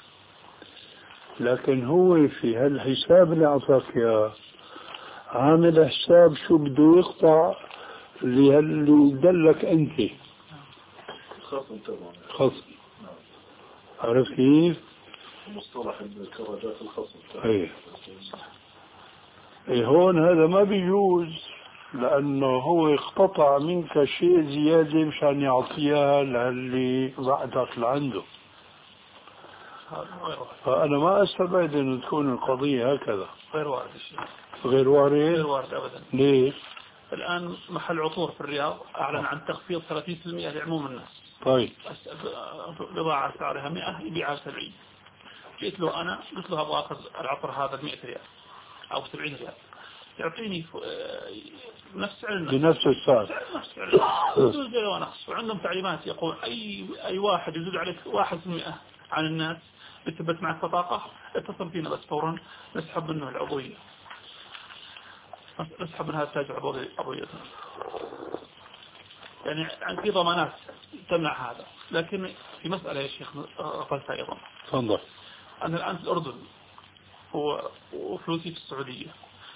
لكن هو في هالحساب اللي أعطاك إياه عامل حساب شو بده يقطع اللي يدلك أنت خصم طبعا. خصم. عرفت كيف؟ مصطلح الكراجات الخصم. ايه ايه هون هذا ما بيجوز، لأنه هو اقتطع منك شيء زيادة مشان يعطيها للي بعدك لعنده. فأنا ما أستبعد أن تكون القضية هكذا. غير وارد الشيء. غير وارد؟ غير وارد أبدا. ليش؟ الآن محل عطور في الرياض أعلن عن تخفيض ثلاثين بالمئة لعموم الناس. طيب. بضاعة سعرها مئة يبيعها سبعين. جئت له أنا قلت له أبغى أخذ العطر هذا بمئة ريال أو سبعين ريال، يعطيني نفس سعر الناس. بنفس السعر. نفس سعر ونقص. وعندهم تعليمات يقول أي أي واحد يزيد عليك واحد في المئة عن الناس بتثبت معك بطاقة اتصل فينا بس فورا نسحب منه العضوية، نسحب من هذا التاجر عضويته. يعني في ضمانات تمنع هذا. لكن في مسألة يا شيخ غفلتها أيضا. تفضل. أنا الآن في الأردن وفلوسي في السعودية،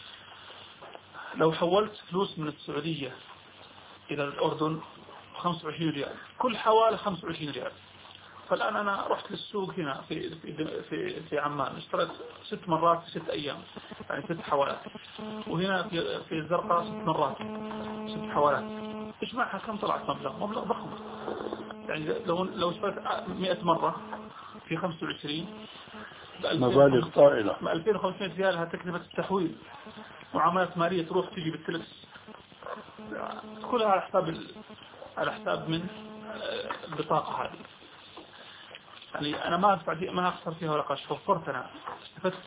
لو حولت فلوس من السعودية إلى الأردن خمسة وعشرين ريال، كل حوالي خمسة وعشرين ريال. فالآن أنا رحت للسوق هنا في في في, في عمان، اشتريت ست مرات في ست أيام، يعني ست حوالات، وهنا في في الزرقاء ست مرات ست حوالات، اجمعها كم طلعت مبلغ مبلغ ضخم. يعني لو لو اشتريت مئة مرة في خمسة وعشرين مبالغ طائلة. ألفين وخمسمائة ريال هذه تكلفة التحويل، وعملات مالية تروح تجي بالتلكس، كلها على حساب على حساب من البطاقة هذه. يعني أنا ما أدفع ما أخسر فيها ولا قرش، وفرت أنا استفدت.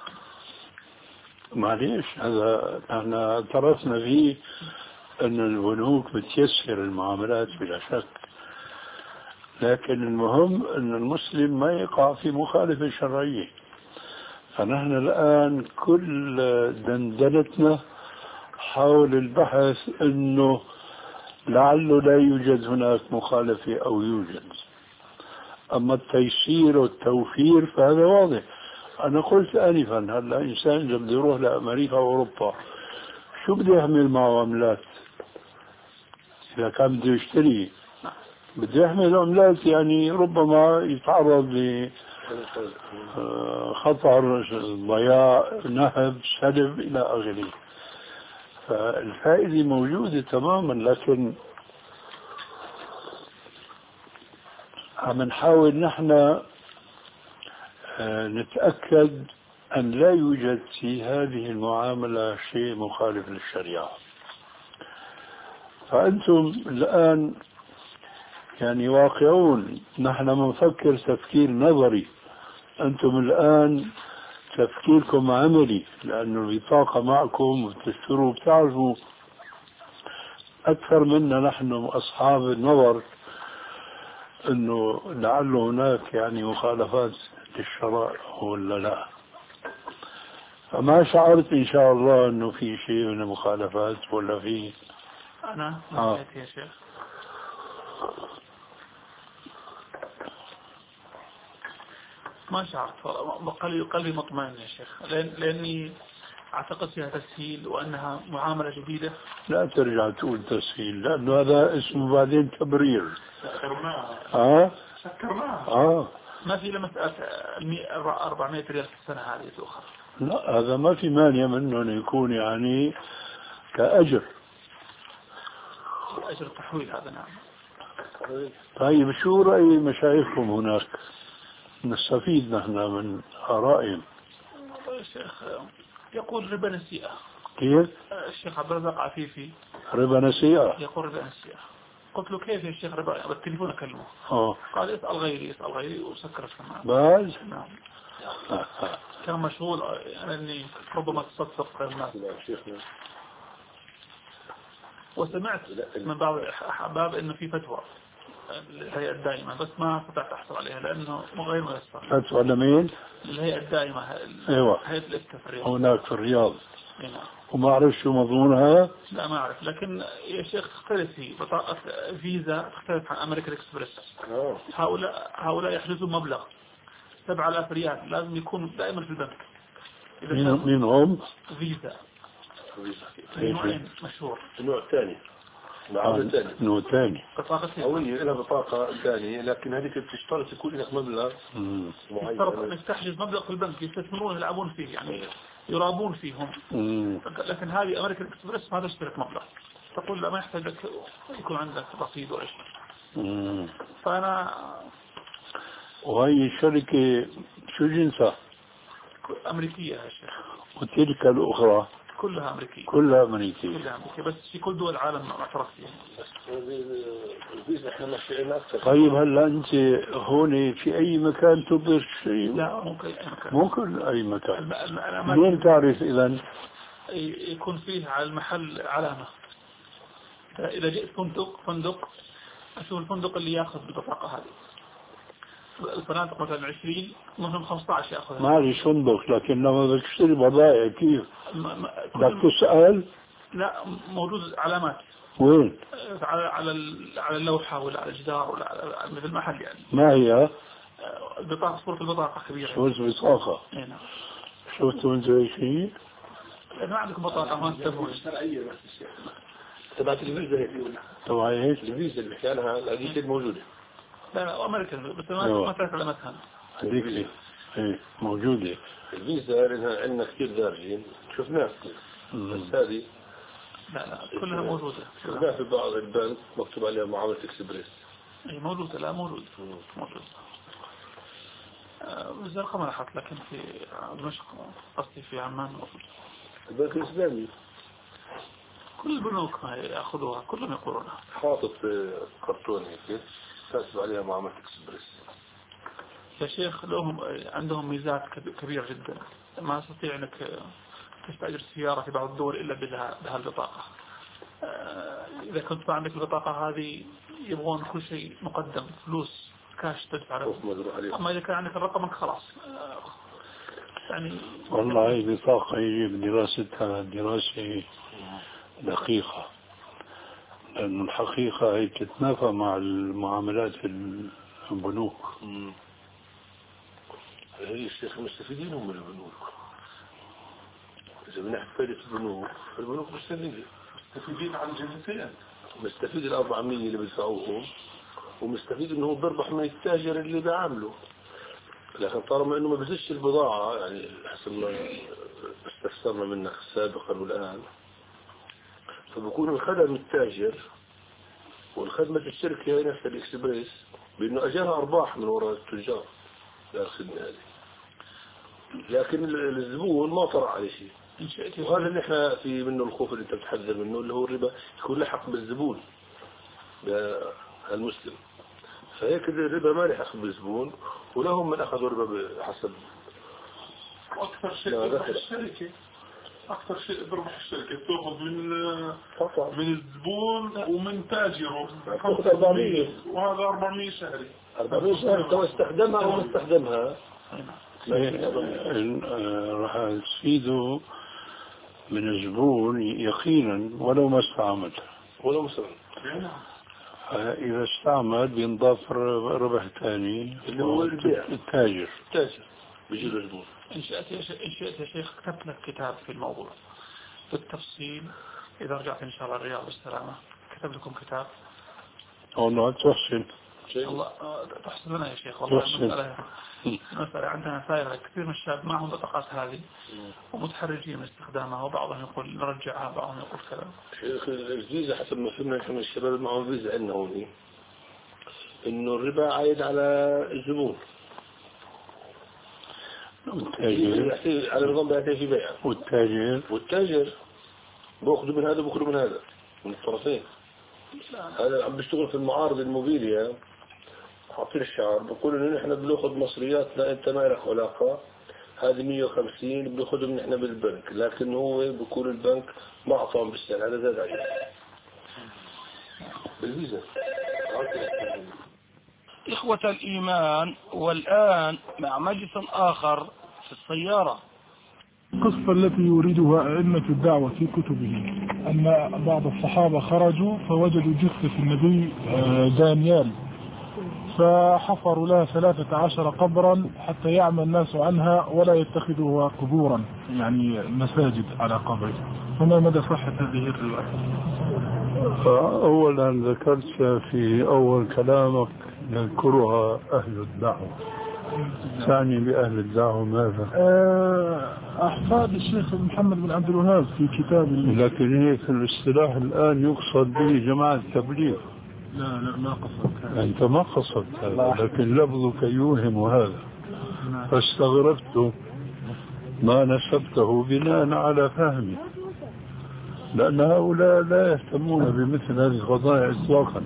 معليش هذا احنا اعترفنا فيه أن البنوك بتيسر المعاملات بلا شك، لكن المهم أن المسلم ما يقع في مخالفة شرعية. فنحن الآن كل دندنتنا حول البحث أنه لعله لا يوجد هناك مخالفة أو يوجد. أما التيسير والتوفير فهذا واضح. أنا قلت آنفا هلا إنسان إذا بده يروح لأمريكا وأوروبا شو بده يحمل معه عملات؟ إذا كان بده يشتري بده يحمل عملات، يعني ربما يتعرض لخطر ضياع نهب سلب إلى آخره. فالفائدة موجودة تماما، لكن عم نحاول نحن نتأكد أن لا يوجد في هذه المعاملة شيء مخالف للشريعة. فأنتم الآن يعني واقعون، نحن منفكر تفكير نظري، أنتم الآن تفكيركم عملي، لأنه البطاقة معكم وتشتروا بتعرفوا أكثر منا نحن أصحاب النظر أنه لعل هناك يعني مخالفات للشرائع ولا لا. فما شعرت إن شاء الله أنه في شيء من المخالفات ولا في. أنا آه. يا شيخ ما شعرت، قلبي قلبي مطمئن يا شيخ، لأن لأني أعتقد فيها تسهيل وأنها معاملة جديدة. لا ترجع تقول تسهيل، لأنه هذا اسمه بعدين تبرير. سكرناها اه سكرناها اه ما في لمسألة أربعمائة ريال في السنة هذه تؤخر. لا هذا ما في مانع منه أن يكون يعني كأجر. أجر التحويل هذا نعم. طيب شو رأي مشايخكم هناك؟ نستفيد نحن من آرائهم. الشيخ يقول ربا نسيئة. كيف؟ الشيخ عبد الرزاق عفيفي ربا نسيئة. يقول ربا نسيئة. قلت له كيف يا شيخ ربا؟ بالتليفون أكلمه. اه قال اسأل غيري اسأل غيري وسكر السماعة. باز؟ نعم. كان مشغول يعني أني ربما تصدق الناس. وسمعت من بعض الأحباب إنه في فتوى الهيئة الدائمة، بس ما استطعت أحصل عليها لأنه غير ميسر. فتوى لمين؟ الهيئة الدائمة. ايوه هيئة الإفتاء في الرياض. هناك في الرياض. نعم. وما أعرف شو مضمونها؟ لا ما أعرف، لكن يا شيخ تختلف هي بطاقة فيزا تختلف عن أمريكان إكسبرس. هؤلاء هؤلاء يحجزون مبلغ سبعة آلاف ريال، لازم يكون دائما في البنك. مين مين هم؟ فيزا. في نوعين مشهور. النوع الثاني العرض الثاني نوع ثاني. بطاقة هوية لها بطاقة ثانية، لكن هذيك بتشترط يكون لك مبلغ يشترط انك تحجز مبلغ في البنك يستثمرون يلعبون فيه يعني يرابون فيهم. مم. لكن هذه أمريكان إكسبرس ما تشترط مبلغ، تقول لا ما يحتاج لك يكون عندك رصيد ولا شيء. فأنا وهي الشركة شو جنسها؟ أمريكية يا شيخ. وتلك الأخرى كلها أمريكية. كلها أمريكية. كلها أمريكية، بس في كل دول العالم معترف فيها. طيب هلا أنت هون في أي مكان تبدر شيء؟ لا ممكن أي مكان. ممكن أي مكان. منين منين تعرف إذا؟ يكون فيه على المحل علامة. إذا جئت فندق فندق أشوف الفندق اللي يأخذ بالبطاقة هذه. الفنادق مثلا عشرين ممكن خمسة عشر يأخذها. ما ليش فندق، لكن لما بدك تشتري بضائع كيف؟ بدك تسأل؟ لا موجود علامات. وين؟ على على على اللوحة ولا على الجدار ولا على مثل المحل يعني. ما هي؟ البطاقة صورة البطاقة كبيرة. صورة البطاقة. إيه نعم. شفتوا أنت أي شيء؟ ما عندكم بطاقة ما تسوي. تبعت الفيزا هيك. تبع ايش؟ الفيزا اللي كانها هذيك الموجودة. لا لا أمريكان بس ما ما تعرف علامتها. هذيك ايه موجودة. الفيزا لأنها عندنا كثير دارجين شفناها كثير، بس هذه لا لا كلها موجودة. شفناها في بعض البنك مكتوب عليها معاملة اكسبريس. اي موجودة. لا موجود موجود. الزرقاء ما لاحظت، لكن في دمشق قصدي في عمان موجود. البنك الإسلامي كل البنوك ما يأخذوها كلهم يقولونها. حاطط كرتون هيك كاتب عليها معاملة اكسبريس. يا شيخ لهم عندهم ميزات كبيرة جدا، ما تستطيع انك تستأجر سيارة في بعض الدول الا بها البطاقة. اذا كنت ما عندك البطاقة هذه يبغون كل شيء مقدم، فلوس كاش تدفع له. اما اذا كان عندك الرقم خلاص يعني. والله هي بطاقة يجب دراستها دراسة دقيقة، لأن الحقيقة هي تتنافى مع المعاملات في البنوك. هي الشيخ مستفيدين هم من البنوك. إذا بنحكي فائدة البنوك، البنوك مستفيدين مستفيدين عن جهتين. مستفيد الأربعمية اللي بيدفعوهم، ومستفيد إنه بربح من التاجر اللي بيعامله. لكن طالما إنه ما بزش البضاعة، يعني حسب ما استفسرنا منك سابقا والآن، فبكون الخدم التاجر والخدمة الشركة هي نفس الإكسبريس بأنه أجرها أرباح من وراء التجار الخدمة هذه، لكن الزبون ما طرع عليه شيء. وهذا اللي احنا في منه الخوف اللي انت بتحذر منه، اللي هو الربا يكون لحق بالزبون المسلم. فهيك الربا ما لحق بالزبون، ولهم من أخذوا الربا حسب أكثر شيء بربح الشركة. أكثر شيء بربح الشركة تأخذ من من الزبون ومن تاجره أربعمية، وهذا أربعمية شهري. أربعمية شهري سواء استخدمها أو ما استخدمها. راح تفيده من الزبون يقينا ولو ما استعمل ولو ما استعمل. إذا استعمل بينضاف ربح ثاني اللي هو البيع. التاجر التاجر بيجي له الزبون. إن شئت إن شئت يا شيخ كتبت لك كتاب في الموضوع بالتفصيل، إذا رجعت إن شاء الله الرياض بالسلامة كتب لكم كتاب. والله تحسن. الله تحسن لنا يا شيخ والله. مسألة مسألة عندنا سائرة كثير من الشباب معهم بطاقات هذه ومتحرجين من استخدامها، وبعضهم يقول نرجعها، بعضهم يقول كذا. شيخ الفيزا حسب ما فهمنا احنا من الشباب معهم فيزا عندنا هون، إنه الربا عايد على الزبون. والتاجر على نظام بيعتين في بيع. والتاجر والتاجر بأخذوا من هذا وبأخذوا من هذا من الطرفين. هذا عم بيشتغل في المعارض الموبيليا، حاطين الشعار بقولوا إنه نحن بناخذ مصرياتنا، أنت ما لك علاقة، هذه مية وخمسين بناخذهم نحن بالبنك، لكن هو بقول البنك ما أعطاهم بالسنة، هذا زاد عليه بالفيزا. إخوة الإيمان، والآن مع مجلس آخر في السيارة. القصة التي يريدها أئمة الدعوة في كتبهم أن بعض الصحابة خرجوا فوجدوا جثة النبي دانيال، فحفروا لها ثلاثة عشر قبرا حتى يعمى الناس عنها ولا يتخذوها قبورا، يعني مساجد على قبره. فما مدى صحة هذه الرواية؟ فأولا ذكرت في أول كلامك يذكرها أهل الدعوة، تعني بأهل الدعوة ماذا؟ أحفاد الشيخ محمد بن عبد الوهاب في كتاب. لكن هي في الاصطلاح الآن يقصد به جماعة التبليغ. لا لا ما قصدت. أنت ما قصدت هذا، لكن لفظك يوهم هذا، فاستغربت ما نسبته بناء على فهمي، لأن هؤلاء لا يهتمون بمثل هذه القضايا إطلاقا.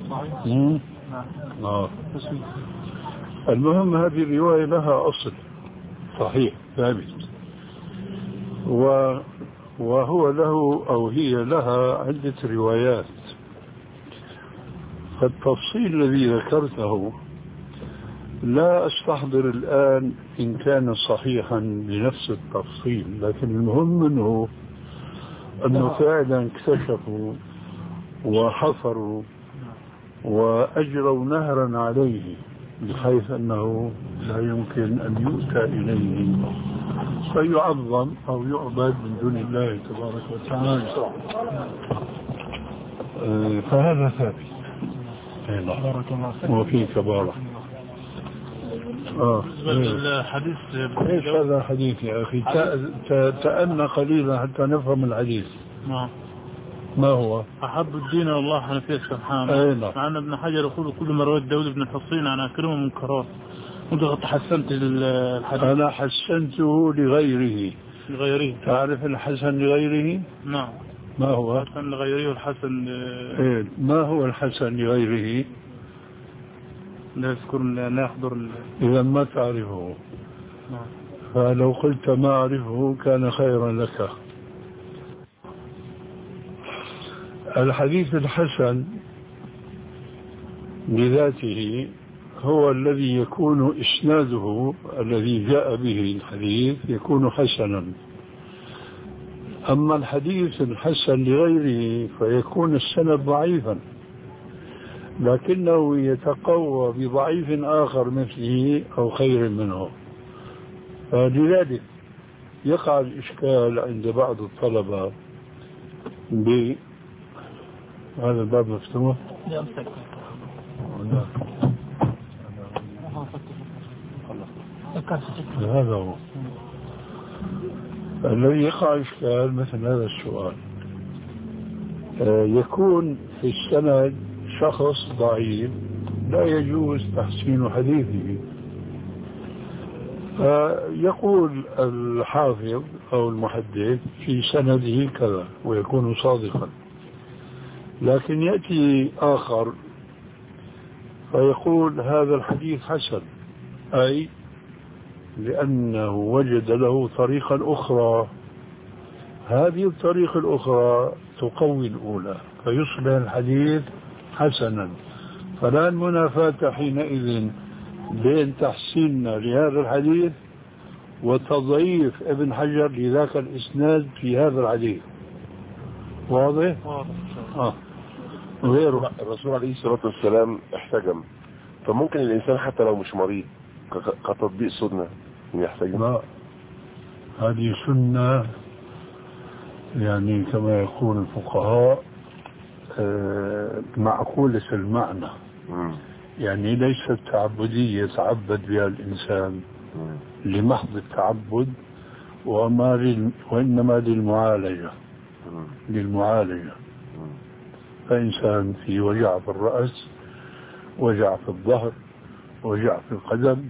آه. المهم هذه الرواية لها أصل صحيح ثابت، و وهو له أو هي لها عدة روايات. فالتفصيل الذي ذكرته لا أستحضر الآن إن كان صحيحا بنفس التفصيل، لكن المهم منه أنه فعلا اكتشفوا وحفروا وأجروا نهرا عليه بحيث أنه لا يمكن أن يؤتى إليه فيعظم أو يعبد من دون الله تبارك وتعالى. فهذا ثابت. بارك الله فيك. وفيك بارك. اه بالنسبة للحديث ايش هذا الحديث يا اخي؟ تأنى قليلا حتى نفهم الحديث. نعم. ما هو؟ أحب الدين والله حنفية سبحانه. أي نعم. مع أن ابن حجر يقول كل ما رواه داود بن الحصين عن أكرمه منكرات. وأنت قد حسنت الحديث. أنا حسنته لغيره. لغيره. تعرف الحسن لغيره؟ نعم. ما هو؟ الحسن لغيره والحسن إيه؟ ما هو الحسن لغيره؟ لا يذكر لا يحضر. إذا ما تعرفه. نعم. فلو قلت ما أعرفه كان خيرا لك. الحديث الحسن بذاته هو الذي يكون إسناده الذي جاء به الحديث يكون حسنا. أما الحديث الحسن لغيره فيكون السند ضعيفا، لكنه يتقوى بضعيف آخر مثله أو خير منه. فلذلك يقع الإشكال عند بعض الطلبة ب هذا الباب مفتوح؟ هذا هو الذي يقع إشكال مثل هذا السؤال. يكون في السند شخص ضعيف لا يجوز تحسين حديثه، فيقول الحافظ أو المحدث في سنده كذا ويكون صادقا، لكن يأتي آخر فيقول هذا الحديث حسن، أي لأنه وجد له طريقا أخرى، هذه الطريقة الأخرى تقوي الأولى فيصبح الحديث حسنا. فلا المنافاة حينئذ بين تحسيننا لهذا الحديث وتضعيف ابن حجر لذاك الإسناد في هذا الحديث. واضح؟ واضح. آه. غيره الرسول عليه الصلاة والسلام احتجم، فممكن الإنسان حتى لو مش مريض كتطبيق سنة يحتجم؟ لا، هذه سنة يعني كما يقول الفقهاء معقولة المعنى، يعني ليست تعبدية يتعبد بها الإنسان لمحض التعبد، وإنما للمعالجة للمعالجة فإنسان في وجع في الرأس، وجع في الظهر، وجع في القدم،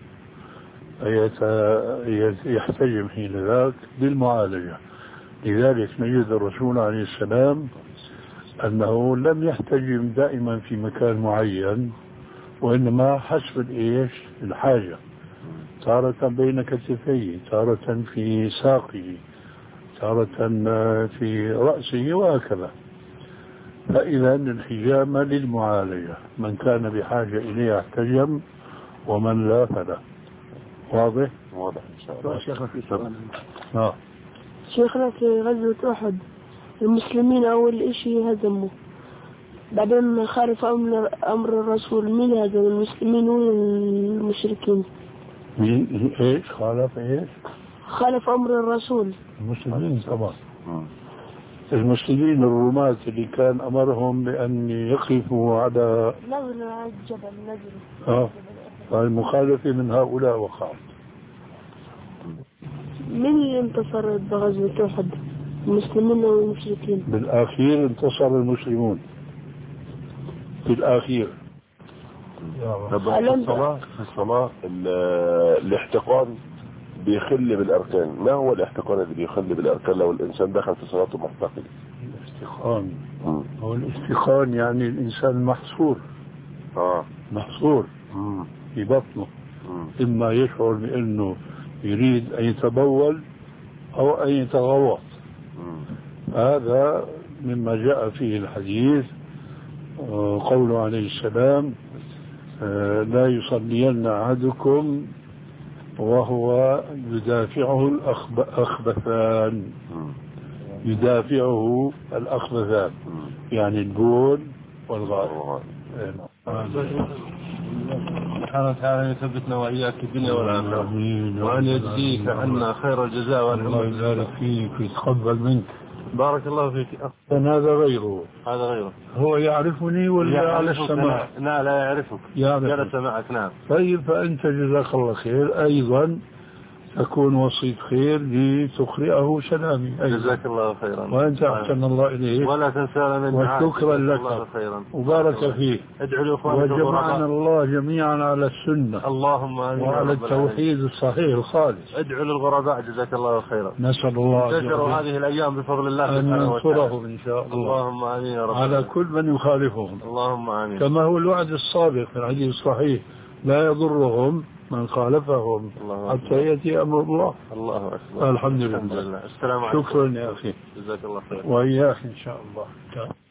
يحتجم حين ذاك بالمعالجة. لذلك نجد الرسول عليه السلام أنه لم يحتجم دائما في مكان معين، وإنما حسب الإيش الحاجة، تارة بين كتفيه، تارة في ساقه، تارة في رأسه، وهكذا. فإذا الحجام للمعالجة، من كان بحاجة إليه احتجم ومن لا فلا. واضح؟ واضح إن شاء الله. شيخنا في سؤال. آه. شيخنا في غزوة أحد المسلمين أول إشي هزموا، بعدين خالف أمر, أمر الرسول. من هذا المسلمين والمشركين؟ مين إيش خالف إيش؟ خالف أمر الرسول. المسلمين طبعا. المسلمين الرماة اللي كان أمرهم بأن يقفوا على نزل على الجبل نزل. آه. فالمخالفة من هؤلاء وقعت. من اللي انتصر بغزوة أحد؟ المسلمين والمشركين؟ بالأخير انتصر المسلمون في الأخير. الصلاة الصلاة الاحتقان بيخل بالأركان. ما هو الاحتقان اللي بيخل بالأركان لو الإنسان دخل في صلاته محتقن؟ الاحتقان هو الاحتقان يعني الإنسان محصور آه. محصور مم. في بطنه، مم. إما يشعر بأنه يريد أن يتبول أو أن يتغوط. هذا مما جاء فيه الحديث، قوله عليه السلام لا يصلين أحدكم وهو يدافعه الأخبثان. يدافعه الأخبثان يعني البول والغائط. سبحانه وتعالى يثبتنا وإياك في الدنيا والآخرة، وأن يجزيك عنا خير الجزاء. الله يبارك فيك ويتقبل منك. بارك الله فيك. هذا غيره. هذا غيره. هو يعرفني ولا على السماع؟ لا لا يعرفك. جلس معك. نعم. طيب فأنت جزاك الله خير أيضا تكون وسيط خير لتقرئه سلامي أيضا. جزاك الله خيرا. وأنت أحسن الله إليك. ولا تنسانا من وشكرا لك وبارك فيك. ادعوا وجمعنا الله جميعا على السنة. اللهم آمين. وعلى التوحيد الصحيح الخالص. ادعوا للغرباء جزاك الله خيرا. نسأل الله تنشروا هذه الأيام بفضل الله أن ينصرهم إن شاء الله. اللهم آمين يا رب. على كل من يخالفهم. اللهم آمين. كما هو الوعد السابق في الحديث الصحيح لا يضرهم من خالفهم حتى يأتي أمر الله. الله أكبر. الحمد لله. السلام عليكم. شكرا يا أخي. جزاك الله خير. وإياك إن شاء الله.